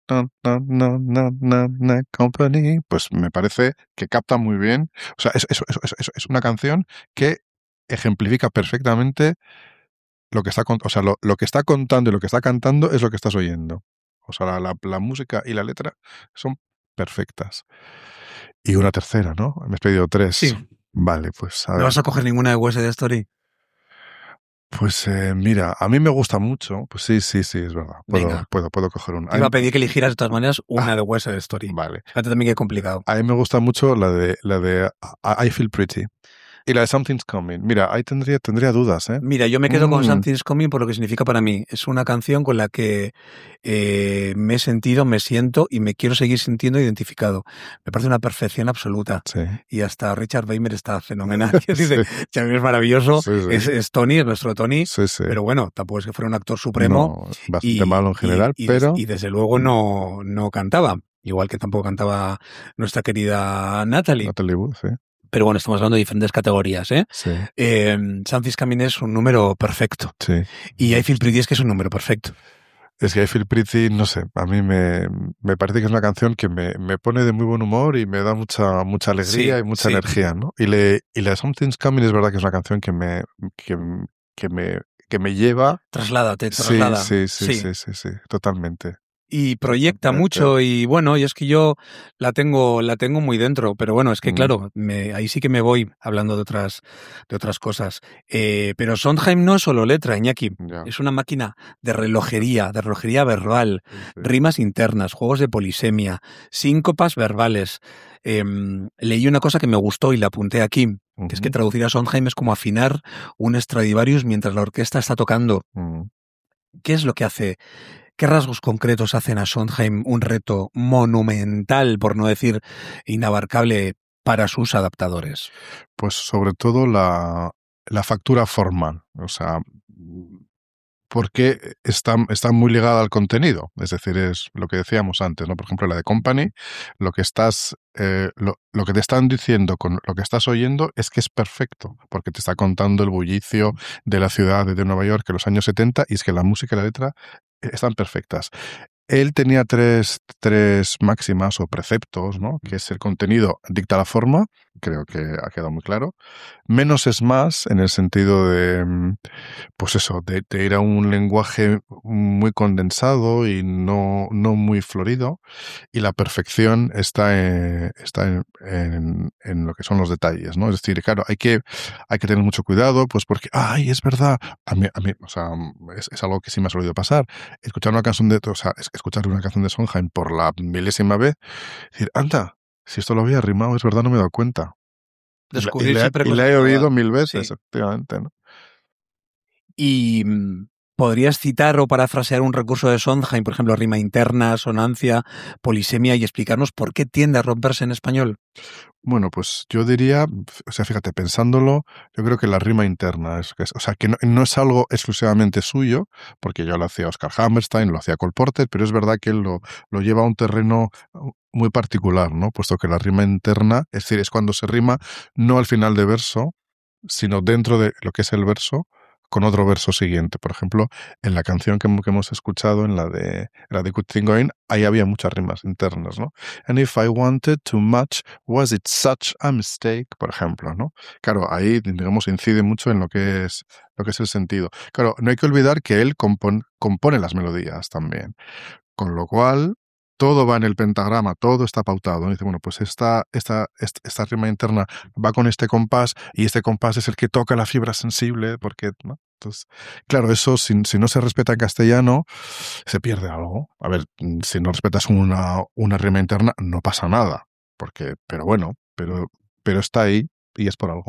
Company, pues me parece que capta muy bien. O sea, es una canción que ejemplifica perfectamente lo que está, o sea, lo que está contando y lo que está cantando es lo que estás oyendo. O sea, la música y la letra son perfectas. Y una tercera, ¿no? Me has pedido 3. Sí. Vale, pues a ¿No ver. vas a coger ninguna de West Side Story? Pues mira, a mí me gusta mucho. Pues sí, es verdad. Venga. Puedo coger una. Te iba a pedir que eligieras de todas maneras una de West Side Story. Vale. Fíjate también que complicado. A mí me gusta mucho la de I Feel Pretty. Y la de Something's Coming. Mira, ahí tendría dudas, ¿eh? Mira, yo me quedo con Something's Coming por lo que significa para mí. Es una canción con la que me he sentido, me siento y me quiero seguir sintiendo identificado. Me parece una perfección absoluta. Sí. Y hasta Richard Weimer está fenomenal. Dice, Xavier es maravilloso, Sí. Es Tony, es nuestro Tony. Sí. Pero bueno, tampoco es que fuera un actor supremo. No, bastante malo en general, pero... Y desde luego no cantaba. Igual que tampoco cantaba nuestra querida Natalie. Natalie Wood, sí. Pero bueno, estamos hablando de diferentes categorías, ¿eh? Sí. Something's Coming es un número perfecto. Sí. Y I Feel Pretty es que es un número perfecto. Es que I Feel Pretty, no sé, a mí me parece que es una canción que me pone de muy buen humor y me da mucha alegría y mucha energía, ¿no? Y la de Something's Coming es verdad que es una canción que me lleva... Trasládate. Sí, totalmente. Y proyecta mucho y bueno, y es que yo la tengo muy dentro, pero bueno, es que claro, ahí sí que me voy hablando de otras cosas. Pero Sondheim no es solo letra, Iñaki, es una máquina de relojería verbal, rimas internas, juegos de polisemia, síncopas verbales. Leí una cosa que me gustó y la apunté aquí, que es que traducir a Sondheim es como afinar un Stradivarius mientras la orquesta está tocando. ¿Qué es lo que hace? ¿Qué rasgos concretos hacen a Sondheim un reto monumental, por no decir inabarcable, para sus adaptadores? Pues sobre todo la factura formal, o sea, porque está muy ligada al contenido, es decir, es lo que decíamos antes, ¿no? Por ejemplo, la de Company, lo que te están diciendo con lo que estás oyendo es que es perfecto, porque te está contando el bullicio de la ciudad de Nueva York en los años 70 y es que la música y la letra están perfectas. Él tenía tres máximas o preceptos, ¿no? Que es el contenido dicta la forma, creo que ha quedado muy claro. Menos es más, en el sentido de, pues eso, de ir a un lenguaje muy condensado y no muy florido. Y la perfección está en lo que son los detalles, ¿no? Es decir, claro, hay que tener mucho cuidado, pues porque, es verdad, a mí, o sea, es algo que sí me ha solido pasar. Escuchar una canción de Sondheim por la milésima vez, decir, anda, si esto lo había rimado, es verdad, no me he dado cuenta. Descubrir Y la he oído 1000 veces, efectivamente, ¿no? Y ¿podrías citar o parafrasear un recurso de Sondheim, por ejemplo, rima interna, sonancia, polisemia, y explicarnos por qué tiende a romperse en español? Bueno, pues yo diría, o sea, fíjate, pensándolo, yo creo que la rima interna, o sea, que no es algo exclusivamente suyo, porque ya lo hacía Oscar Hammerstein, lo hacía Cole Porter, pero es verdad que él lo lleva a un terreno muy particular, ¿no? Puesto que la rima interna, es decir, es cuando se rima no al final de verso, sino dentro de lo que es el verso, con otro verso siguiente. Por ejemplo, en la canción que hemos escuchado, en la de Good Thing Going, ahí había muchas rimas internas, ¿no? And if I wanted too much, was it such a mistake? Por ejemplo, ¿no? Claro, ahí, digamos, incide mucho en lo que es el sentido. Claro, no hay que olvidar que él compone las melodías también. Con lo cual, todo va en el pentagrama, todo está pautado, ¿no? Dice, bueno, pues esta rima interna va con este compás y este compás es el que toca la fibra sensible, porque, ¿no? Entonces, claro, eso si no se respeta en castellano, se pierde algo. A ver, si no respetas una rima interna, no pasa nada, pero bueno, pero está ahí y es por algo.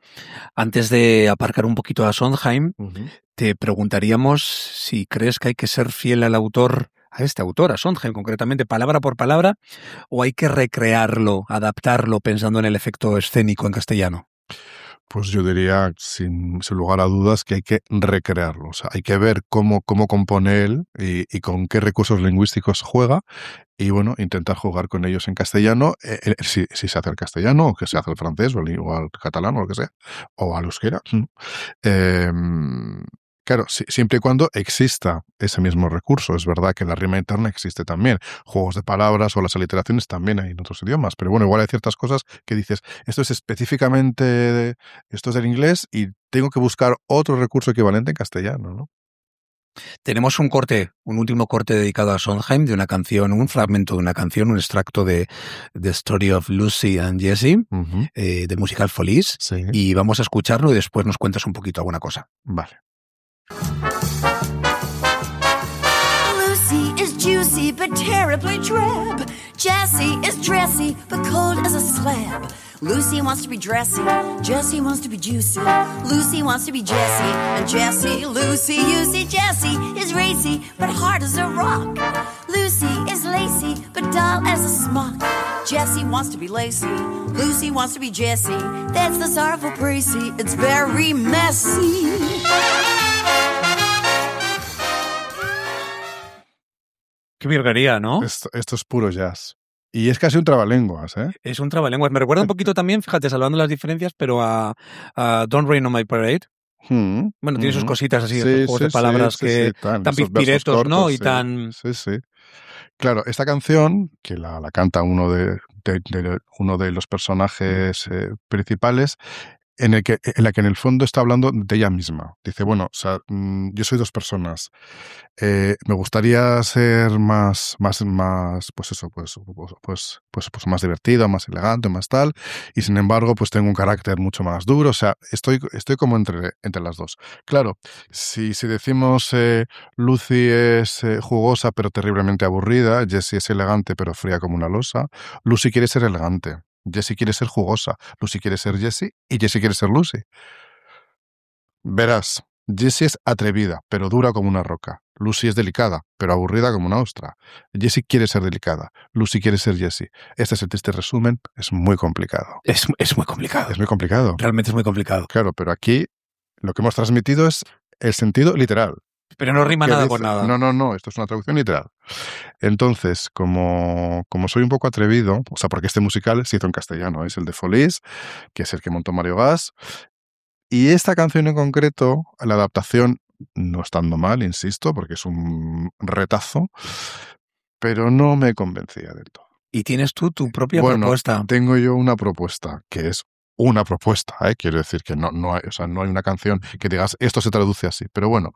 Antes de aparcar un poquito a Sondheim, te preguntaríamos si crees que hay que ser fiel al autor, a este autor, a Sondheim concretamente, palabra por palabra, o hay que recrearlo, adaptarlo pensando en el efecto escénico en castellano. Pues yo diría, sin lugar a dudas, que hay que recrearlo. O sea, hay que ver cómo compone él y con qué recursos lingüísticos juega y, bueno, intentar jugar con ellos en castellano, si se hace el castellano, o que se hace el francés, o al catalán, o lo que sea, o al euskera. Claro, siempre y cuando exista ese mismo recurso. Es verdad que la rima interna existe también. Juegos de palabras o las aliteraciones también hay en otros idiomas. Pero bueno, igual hay ciertas cosas que dices, esto es específicamente, esto es del inglés y tengo que buscar otro recurso equivalente en castellano, ¿no? Tenemos un último corte dedicado a Sondheim de una canción, un fragmento de una canción, un extracto de The Story of Lucy and Jessie, de Musical Follies, Sí. y vamos a escucharlo y después nos cuentas un poquito alguna cosa. Vale. Lucy is juicy but terribly drab. Jessie is dressy but cold as a slab. Lucy wants to be dressy, Jessie wants to be juicy. Lucy wants to be Jessie, and Jessie, Lucy, you see, Jessie is racy but hard as a rock. Lucy is lacy but dull as a smock. Jessie wants to be lacy, Lucy wants to be Jessie. That's the sorrowful Bracy, it's very messy. Qué virguería, ¿no? Esto es puro jazz. Y es casi un trabalenguas, ¿eh? Es un trabalenguas. Me recuerda un poquito también, fíjate, salvando las diferencias, pero a Don't Rain on My Parade. Bueno, tiene sus cositas así, esos juegos de palabras tan pispiretos, ¿no? Y tan... Sí. Claro, esta canción, que la canta uno de los personajes principales, en la que en el fondo está hablando de ella misma. Dice, bueno, o sea, yo soy dos personas. Me gustaría ser más, pues eso, pues más divertido, más elegante, más tal. Y sin embargo, pues tengo un carácter mucho más duro. O sea, estoy como entre las dos. Claro, si decimos Lucy es jugosa pero terriblemente aburrida, Jessie es elegante pero fría como una losa, Lucy quiere ser elegante. Jessie quiere ser jugosa, Lucy quiere ser Jessie y Jessie quiere ser Lucy. Verás, Jessie es atrevida, pero dura como una roca. Lucy es delicada, pero aburrida como una ostra. Jessie quiere ser delicada, Lucy quiere ser Jessie. Este es el triste resumen, es muy complicado. Es muy complicado. Es muy complicado. Realmente es muy complicado. Claro, pero aquí lo que hemos transmitido es el sentido literal. Pero no rima nada con nada. No, esto es una traducción literal. Entonces, como soy un poco atrevido, o sea, porque este musical se hizo en castellano, es el de Follies, que es el que montó Mario Gas, y esta canción en concreto, la adaptación no estando mal, insisto, porque es un retazo, pero no me convencía del todo. ¿Y tienes tú tu propia propuesta? Tengo yo una propuesta, que es una propuesta, quiero decir que no hay una canción que digas, esto se traduce así, pero bueno,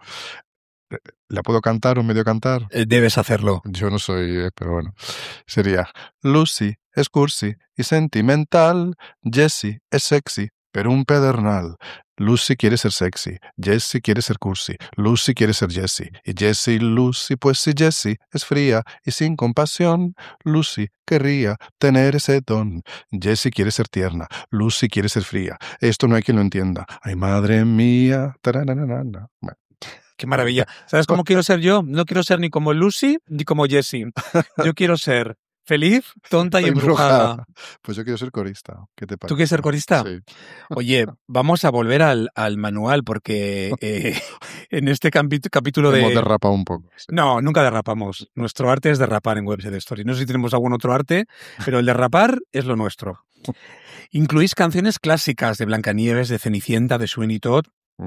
¿la puedo cantar o medio cantar? Debes hacerlo. Yo no soy, pero bueno. Sería, Lucy es cursi y sentimental, Jessie es sexy, pero un pedernal. Lucy quiere ser sexy, Jessie quiere ser cursi, Lucy quiere ser Jessie. Y Jessie, Lucy, pues si Jessie es fría y sin compasión, Lucy querría tener ese don. Jessie quiere ser tierna, Lucy quiere ser fría. Esto no hay quien lo entienda. Ay, madre mía. Bueno. Qué maravilla. ¿Sabes cómo quiero ser yo? No quiero ser ni como Lucy ni como Jessie. Yo quiero ser feliz, tonta y embrujada. Pues yo quiero ser corista. ¿Qué te parece? ¿Tú quieres ser corista? Sí. Oye, vamos a volver al manual porque en este capítulo Hemos derrapado un poco. Sí. No, nunca derrapamos. Nuestro arte es derrapar en Website Stories. No sé si tenemos algún otro arte, pero el derrapar es lo nuestro. Incluís canciones clásicas de Blancanieves, de Cenicienta, de Sweeney Todd.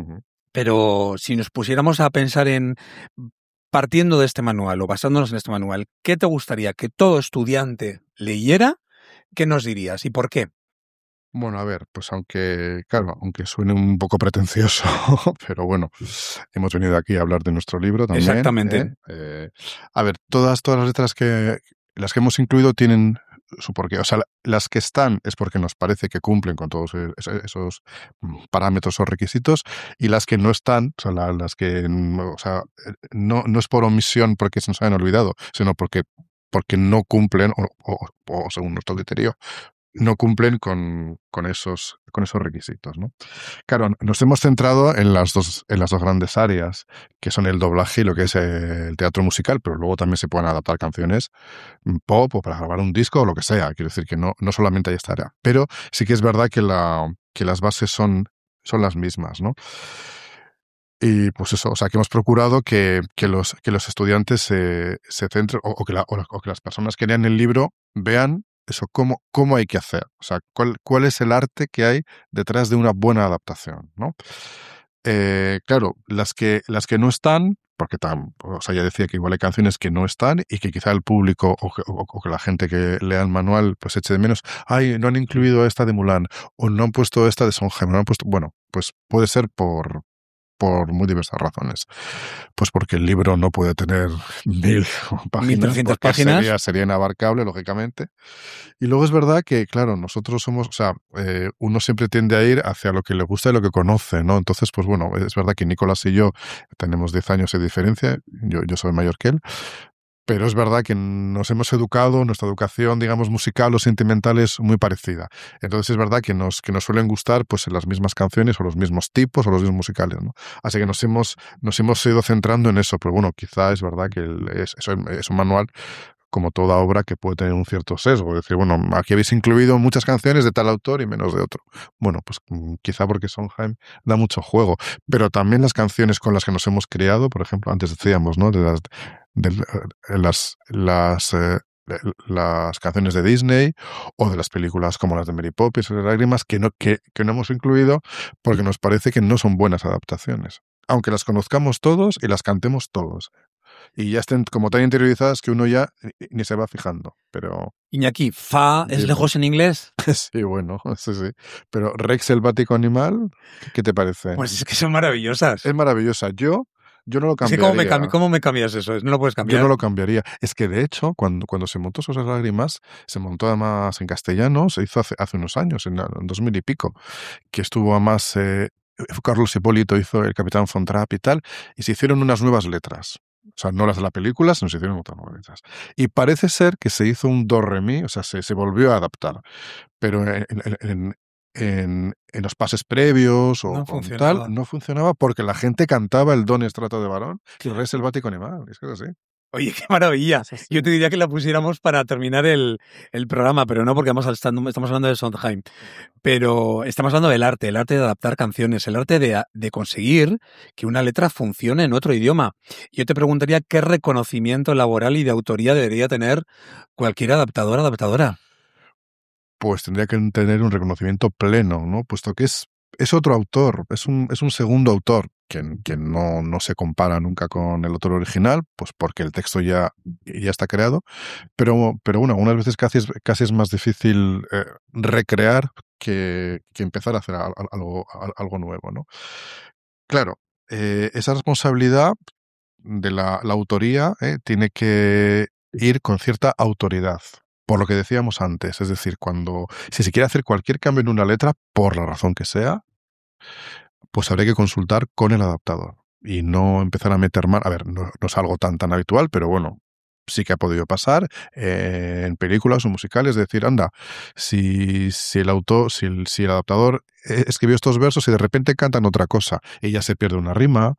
Pero si nos pusiéramos a pensar en, partiendo de este manual o basándonos en este manual, ¿qué te gustaría que todo estudiante leyera? ¿Qué nos dirías y por qué? Bueno, a ver, pues aunque suene un poco pretencioso, pero bueno, hemos venido aquí a hablar de nuestro libro también. Exactamente. A ver, todas las letras las que hemos incluido tienen su porqué. O sea, las que están es porque nos parece que cumplen con todos esos parámetros o requisitos, y las que no están, o sea, las que, o sea, no es por omisión porque se nos hayan olvidado, sino porque no cumplen o según nuestro criterio no cumplen con esos requisitos, ¿no? Claro, nos hemos centrado en las dos grandes áreas, que son el doblaje y lo que es el teatro musical, pero luego también se pueden adaptar canciones pop o para grabar un disco o lo que sea. Quiero decir que no solamente hay esta área. Pero sí que es verdad que las bases son las mismas, ¿no? Y pues eso, o sea, que hemos procurado que los estudiantes se centren, o que las personas que lean el libro vean eso, cómo hay que hacer. O sea, cuál es el arte que hay detrás de una buena adaptación, ¿no? Claro, las que no están, porque o sea, ya decía que igual hay canciones que no están y que quizá el público o que la gente que lea el manual pues eche de menos, ay, no han incluido esta de Mulan, o no han puesto esta de Sondheim, no han puesto, bueno, pues puede ser por muy diversas razones. Pues porque el libro no puede tener 1000 páginas, 1300 porque páginas. sería inabarcable, lógicamente. Y luego es verdad que, claro, nosotros somos, o sea, uno siempre tiende a ir hacia lo que le gusta y lo que conoce, ¿no? Entonces, pues bueno, es verdad que Nicolás y yo tenemos 10 años de diferencia, yo soy mayor que él, pero es verdad que nos hemos educado, nuestra educación, digamos, musical o sentimental es muy parecida. Entonces es verdad que nos suelen gustar pues las mismas canciones o los mismos tipos o los mismos musicales, ¿no? Así que nos hemos ido centrando en eso, pero bueno, quizá es verdad que es un manual, como toda obra, que puede tener un cierto sesgo. Es decir, bueno, aquí habéis incluido muchas canciones de tal autor y menos de otro. Bueno, pues quizá porque Sondheim da mucho juego. Pero también las canciones con las que nos hemos criado, por ejemplo, antes decíamos, ¿no? De las canciones de Disney o de las películas como las de Mary Poppins o de Lágrimas, que no hemos incluido porque nos parece que no son buenas adaptaciones. Aunque las conozcamos todos y las cantemos todos. Y ya estén como tan interiorizadas que uno ya ni se va fijando. Pero Iñaki, fa es lejos en inglés. sí, bueno, sí. Pero Rex el Bático Animal, ¿qué te parece? Pues es que son maravillosas. Es maravillosa. Yo no lo Es cambiaría. que ¿cómo me cambias eso? No lo puedes cambiar. Yo no lo cambiaría. Es que de hecho, cuando se montó Sus Lágrimas, se montó además en castellano, se hizo hace unos años, en 2000 y pico, que estuvo además Carlos Hipólito hizo el Capitán Von Trapp y tal, y se hicieron unas nuevas letras. O sea, no las de la película, sino se hicieron otras nuevas letras. Y parece ser que se hizo un do re mi, o sea, se volvió a adaptar. Pero en los pases previos o No con funcionaba. tal, no funcionaba porque la gente cantaba el Don Estrato de varón y el Rey Selvático Animal. Es que es así. Oye, qué maravilla. Yo te diría que la pusiéramos para terminar el programa, pero no porque estamos hablando de Sondheim. Pero estamos hablando del arte de adaptar canciones, el arte de conseguir que una letra funcione en otro idioma. Yo te preguntaría qué reconocimiento laboral y de autoría debería tener cualquier adaptadora. Pues tendría que tener un reconocimiento pleno, ¿no? Puesto que es otro autor, es un segundo autor que no se compara nunca con el autor original, pues porque el texto ya está creado, pero bueno, unas veces casi es más difícil recrear que empezar a hacer algo nuevo, ¿no? Claro, esa responsabilidad de la autoría tiene que ir con cierta autoridad. Por lo que decíamos antes, es decir, si se quiere hacer cualquier cambio en una letra, por la razón que sea, pues habría que consultar con el adaptador y no empezar a meter mano. A ver, no es algo tan habitual, pero bueno, sí que ha podido pasar en películas o musicales, es decir, anda, si el adaptador escribió estos versos y de repente cantan otra cosa y ya se pierde una rima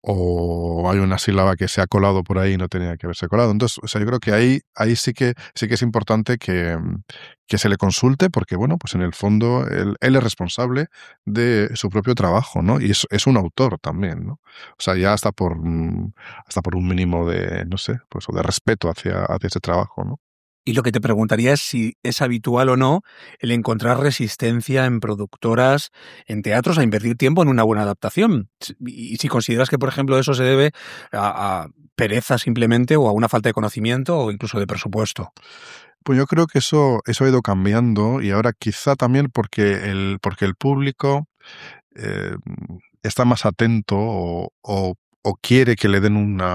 o hay una sílaba que se ha colado por ahí y no tenía que haberse colado. Entonces, o sea, yo creo que ahí sí que es importante que se le consulte porque, bueno, pues en el fondo él es responsable de su propio trabajo, ¿no? Y es un autor también, ¿no? O sea, ya hasta por un mínimo de, no sé, pues de respeto hacia ese trabajo, ¿no? Y lo que te preguntaría es si es habitual o no el encontrar resistencia en productoras, en teatros, a invertir tiempo en una buena adaptación. Y si consideras que, por ejemplo, eso se debe a pereza simplemente o a una falta de conocimiento o incluso de presupuesto. Pues yo creo que eso ha ido cambiando y ahora quizá también porque el público está más atento o quiere que le den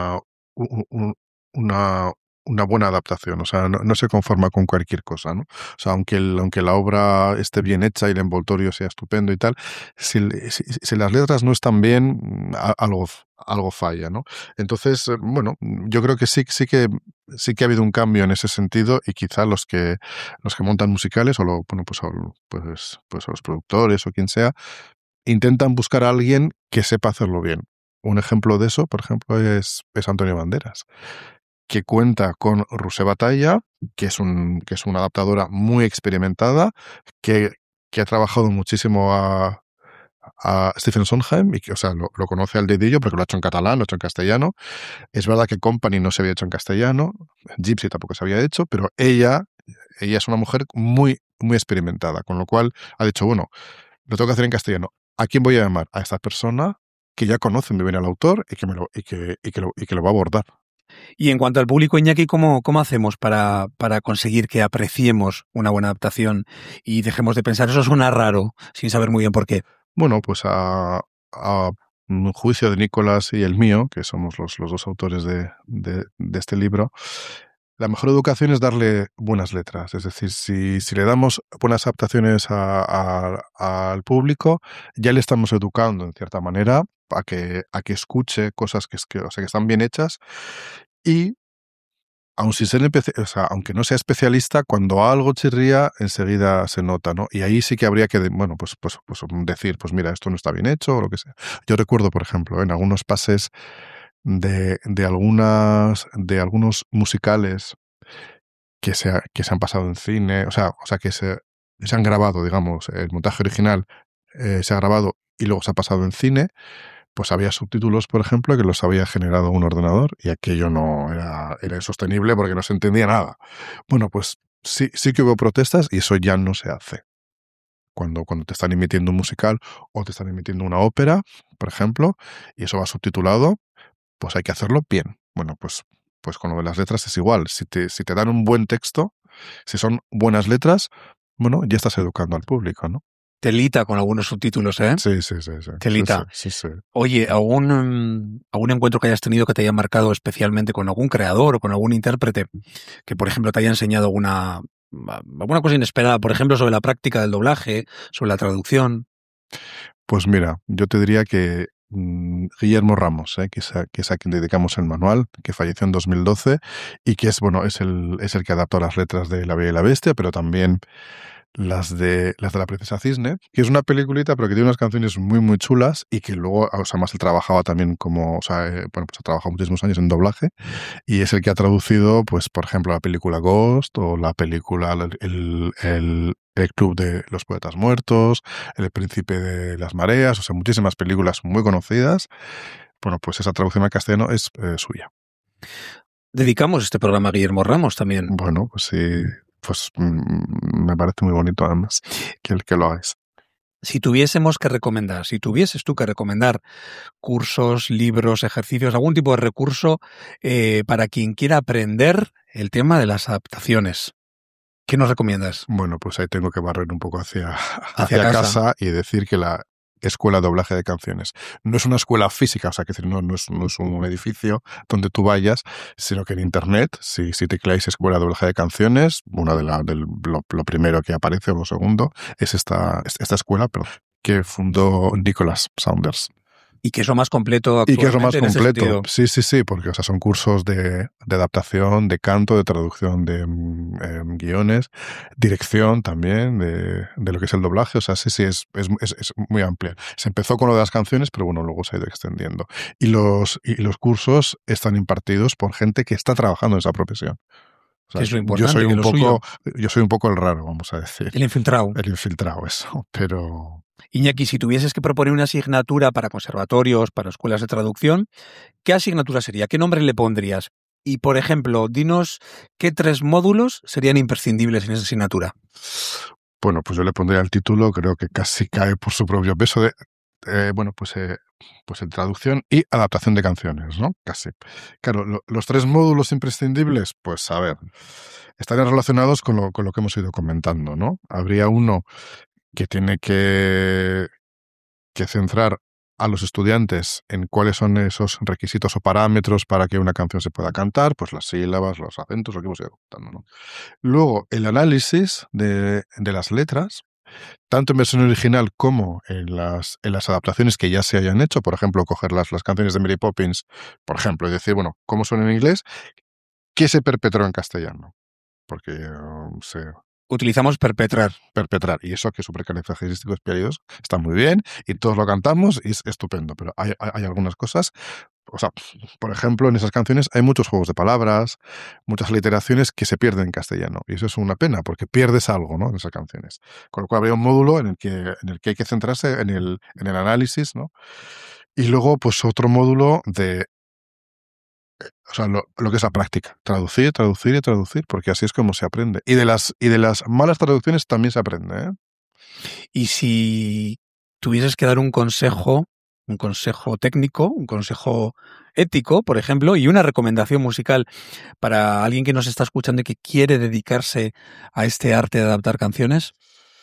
una buena adaptación, o sea, no se conforma con cualquier cosa, ¿no? O sea, aunque la obra esté bien hecha y el envoltorio sea estupendo y tal, si las letras no están bien, algo falla, ¿no? Entonces, bueno, yo creo que sí que ha habido un cambio en ese sentido, y quizá los que montan musicales o los productores o quien sea intentan buscar a alguien que sepa hacerlo bien. Un ejemplo de eso, por ejemplo, es Antonio Banderas, que cuenta con Rusé Batalla, que es una adaptadora muy experimentada, que ha trabajado muchísimo a Stephen Sondheim, y que, o sea, lo conoce al dedillo porque lo ha hecho en catalán, lo ha hecho en castellano. Es verdad que Company no se había hecho en castellano, Gypsy tampoco se había hecho, pero ella es una mujer muy, muy experimentada, con lo cual ha dicho, bueno, lo tengo que hacer en castellano. ¿A quién voy a llamar? A esta persona que ya conoce muy bien al autor y que lo va a abordar. Y en cuanto al público, Iñaki, ¿cómo hacemos para conseguir que apreciemos una buena adaptación y dejemos de pensar eso suena raro, sin saber muy bien por qué? Bueno, pues a juicio de Nicolás y el mío, que somos los dos autores de este libro, la mejor educación es darle buenas letras. Es decir, si le damos buenas adaptaciones al público, ya le estamos educando en cierta manera a que escuche cosas que están bien hechas. Y aunque no sea especialista, cuando algo chirría, enseguida se nota, ¿no? Y ahí sí que habría que, decir, pues mira, esto no está bien hecho o lo que sea. Yo recuerdo, por ejemplo, en algunos pases de algunos musicales que se han pasado en cine, o sea que se han grabado, digamos, el montaje original se ha grabado y luego se ha pasado en cine, pues había subtítulos, por ejemplo, que los había generado un ordenador, y aquello no era insostenible porque no se entendía nada. Bueno, pues sí que hubo protestas, y eso ya no se hace. Cuando te están emitiendo un musical o te están emitiendo una ópera, por ejemplo, y eso va subtitulado, pues hay que hacerlo bien. Bueno, pues con lo de las letras es igual. Si te dan un buen texto, si son buenas letras, bueno, ya estás educando al público, ¿no? Telita con algunos subtítulos, ¿eh? Sí. Telita. Sí. Oye, ¿algún encuentro que hayas tenido que te haya marcado especialmente con algún creador o con algún intérprete que, por ejemplo, te haya enseñado alguna cosa inesperada, por ejemplo, sobre la práctica del doblaje, sobre la traducción? Pues mira, yo te diría que Guillermo Ramos, que es a quien dedicamos el manual, que falleció en 2012 y que es el que adaptó las letras de La Bella y la Bestia, pero también las de la Princesa Cisne, que es una peliculita pero que tiene unas canciones muy muy chulas, y que luego, además él trabajaba también pues ha trabajado muchísimos años en doblaje, y es el que ha traducido, pues por ejemplo, la película Ghost, o la película el Club de los Poetas Muertos, El Príncipe de las Mareas, o sea, muchísimas películas muy conocidas. Bueno, pues esa traducción al castellano es suya. Dedicamos este programa a Guillermo Ramos también. Bueno, pues sí, pues me parece muy bonito además que lo hagáis. Si tuvieses tú que recomendar cursos, libros, ejercicios, algún tipo de recurso para quien quiera aprender el tema de las adaptaciones, ¿qué nos recomiendas? Bueno, pues ahí tengo que barrer un poco hacia casa y decir que la Escuela de Doblaje de Canciones no es una escuela física, o sea, que no es un edificio donde tú vayas, sino que en internet, si tecleáis Escuela de Doblaje de Canciones, lo primero que aparece, o lo segundo, es esta escuela, que fundó Nicholas Saunders. Y que es lo más completo actualmente. Y que es lo más completo. Sí, porque son cursos de adaptación, de canto, de traducción de guiones, dirección también, de lo que es el doblaje. O sea, sí, es muy amplia. Se empezó con lo de las canciones, pero bueno, luego se ha ido extendiendo. Y los cursos están impartidos por gente que está trabajando en esa profesión. O sea, es lo importante, yo soy un poco el raro, vamos a decir. El infiltrado. El infiltrado, eso, pero... Iñaki, si tuvieses que proponer una asignatura para conservatorios, para escuelas de traducción, ¿qué asignatura sería? ¿Qué nombre le pondrías? Y, por ejemplo, dinos qué 3 módulos serían imprescindibles en esa asignatura. Bueno, pues yo le pondría el título, creo que casi cae por su propio peso de... pues en traducción y adaptación de canciones, ¿no? Casi. Claro, los 3 módulos imprescindibles, pues a ver, estarían relacionados con lo que hemos ido comentando, ¿no? Habría uno que tiene que centrar a los estudiantes en cuáles son esos requisitos o parámetros para que una canción se pueda cantar, pues las sílabas, los acentos, lo que hemos ido comentando, ¿no? Luego, el análisis de las letras, tanto en versión original como en las adaptaciones que ya se hayan hecho. Por ejemplo, coger las canciones de Mary Poppins, por ejemplo, y decir, bueno, ¿cómo son en inglés? ¿Qué se perpetró en castellano? Porque Utilizamos perpetrar. Y eso que es supercalifragilísticoexpialidocious está muy bien y todos lo cantamos y es estupendo, pero hay algunas cosas, o sea, por ejemplo, en esas canciones hay muchos juegos de palabras, muchas aliteraciones que se pierden en castellano y eso es una pena porque pierdes algo, ¿no?, en esas canciones. Con lo cual habría un módulo en el que hay que centrarse en el análisis, ¿no? Y luego, pues otro módulo de, o sea, lo que es la práctica. Traducir, porque así es como se aprende. Y de las malas traducciones también se aprende, ¿eh? Y si tuvieses que dar un consejo técnico, un consejo ético, por ejemplo, y una recomendación musical para alguien que nos está escuchando y que quiere dedicarse a este arte de adaptar canciones.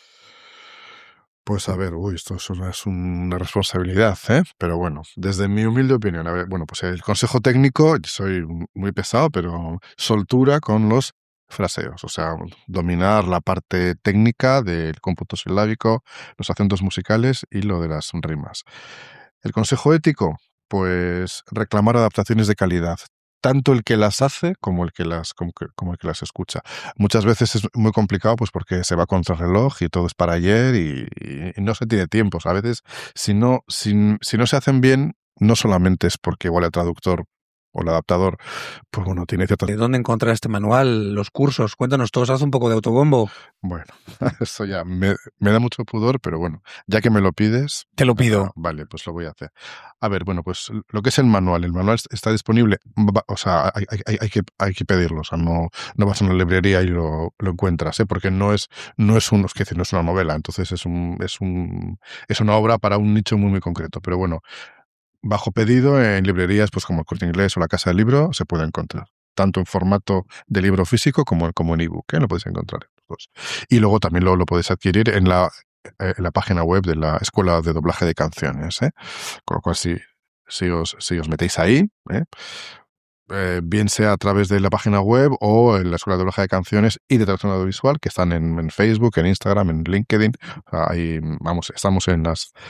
Pues a ver, esto es una responsabilidad, ¿eh? Pero bueno, desde mi humilde opinión, a ver, bueno, pues el consejo técnico, soy muy pesado, pero soltura con los fraseos, o sea, dominar la parte técnica del cómputo silábico, los acentos musicales y lo de las rimas. El consejo ético, pues reclamar adaptaciones de calidad, tanto el que las hace como el que las escucha. Muchas veces es muy complicado pues porque se va contra el reloj y todo es para ayer y no se tiene tiempo. A veces, si no se hacen bien, no solamente es porque igual el traductor o el adaptador, pues bueno, tiene cierta... ¿De dónde encontrar este manual, los cursos? Cuéntanos todos, haz un poco de autobombo. Bueno, eso ya me da mucho pudor, pero bueno, ya que me lo pides... Te lo pido. Vale, pues lo voy a hacer. A ver, bueno, pues lo que es el manual está disponible, o sea, hay que pedirlo, o sea, no vas a una librería y lo encuentras, ¿eh? Porque no es una novela, entonces es una obra para un nicho muy, muy concreto, pero bueno, bajo pedido en librerías pues como el Corte Inglés o la Casa del Libro se puede encontrar, tanto en formato de libro físico como en ebook, ¿eh? Lo podéis encontrar los dos. Y luego también lo podéis adquirir en la página web de la Escuela de Doblaje de Canciones, ¿eh? Con lo cual si os metéis ahí, bien sea a través de la página web o en la Escuela de Doblaje de Canciones y de Traducción Audiovisual, que están en Facebook, en Instagram, en LinkedIn, o sea, ahí estamos en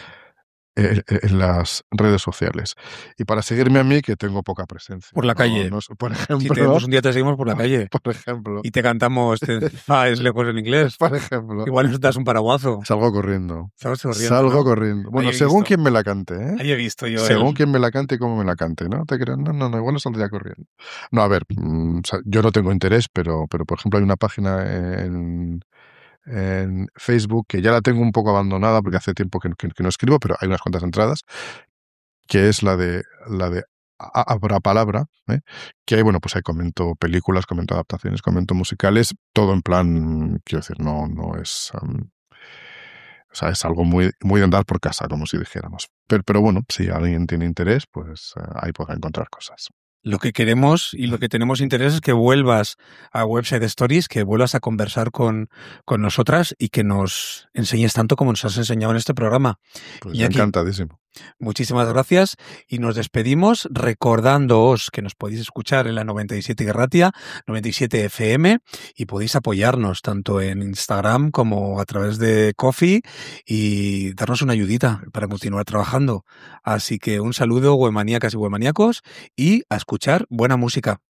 las redes sociales. Y para seguirme a mí, que tengo poca presencia. Por la calle. Por ejemplo. Si un día te seguimos por la calle. Por ejemplo. Y te cantamos es lejos en inglés. Por ejemplo. Igual nos das un paraguaso. Salgo corriendo. Salgo corriendo. Bueno, según quien me la cante, ¿eh? Ahí he visto yo. Según quien me la cante y cómo me la cante, ¿no? Te creas, no, igual no saldría corriendo. No, a ver, o sea, yo no tengo interés, pero por ejemplo hay una página en Facebook, que ya la tengo un poco abandonada porque hace tiempo que no escribo, pero hay unas cuantas entradas, que es la de Abra Palabra, ¿eh? Que ahí, bueno, pues ahí comento películas, comento adaptaciones, comento musicales, todo en plan, quiero decir, no es... o sea, es algo muy, muy de andar por casa, como si dijéramos. Pero bueno, si alguien tiene interés, pues ahí podrá encontrar cosas. Lo que queremos y lo que tenemos interés es que vuelvas a Webside Stories, que vuelvas a conversar con nosotras y que nos enseñes tanto como nos has enseñado en este programa. Pues encantadísimo. Muchísimas gracias y nos despedimos recordándoos que nos podéis escuchar en la 97 Irratia, 97 FM y podéis apoyarnos tanto en Instagram como a través de Ko-fi y darnos una ayudita para continuar trabajando. Así que un saludo, webmaníacas y webmaníacos, y a escuchar buena música.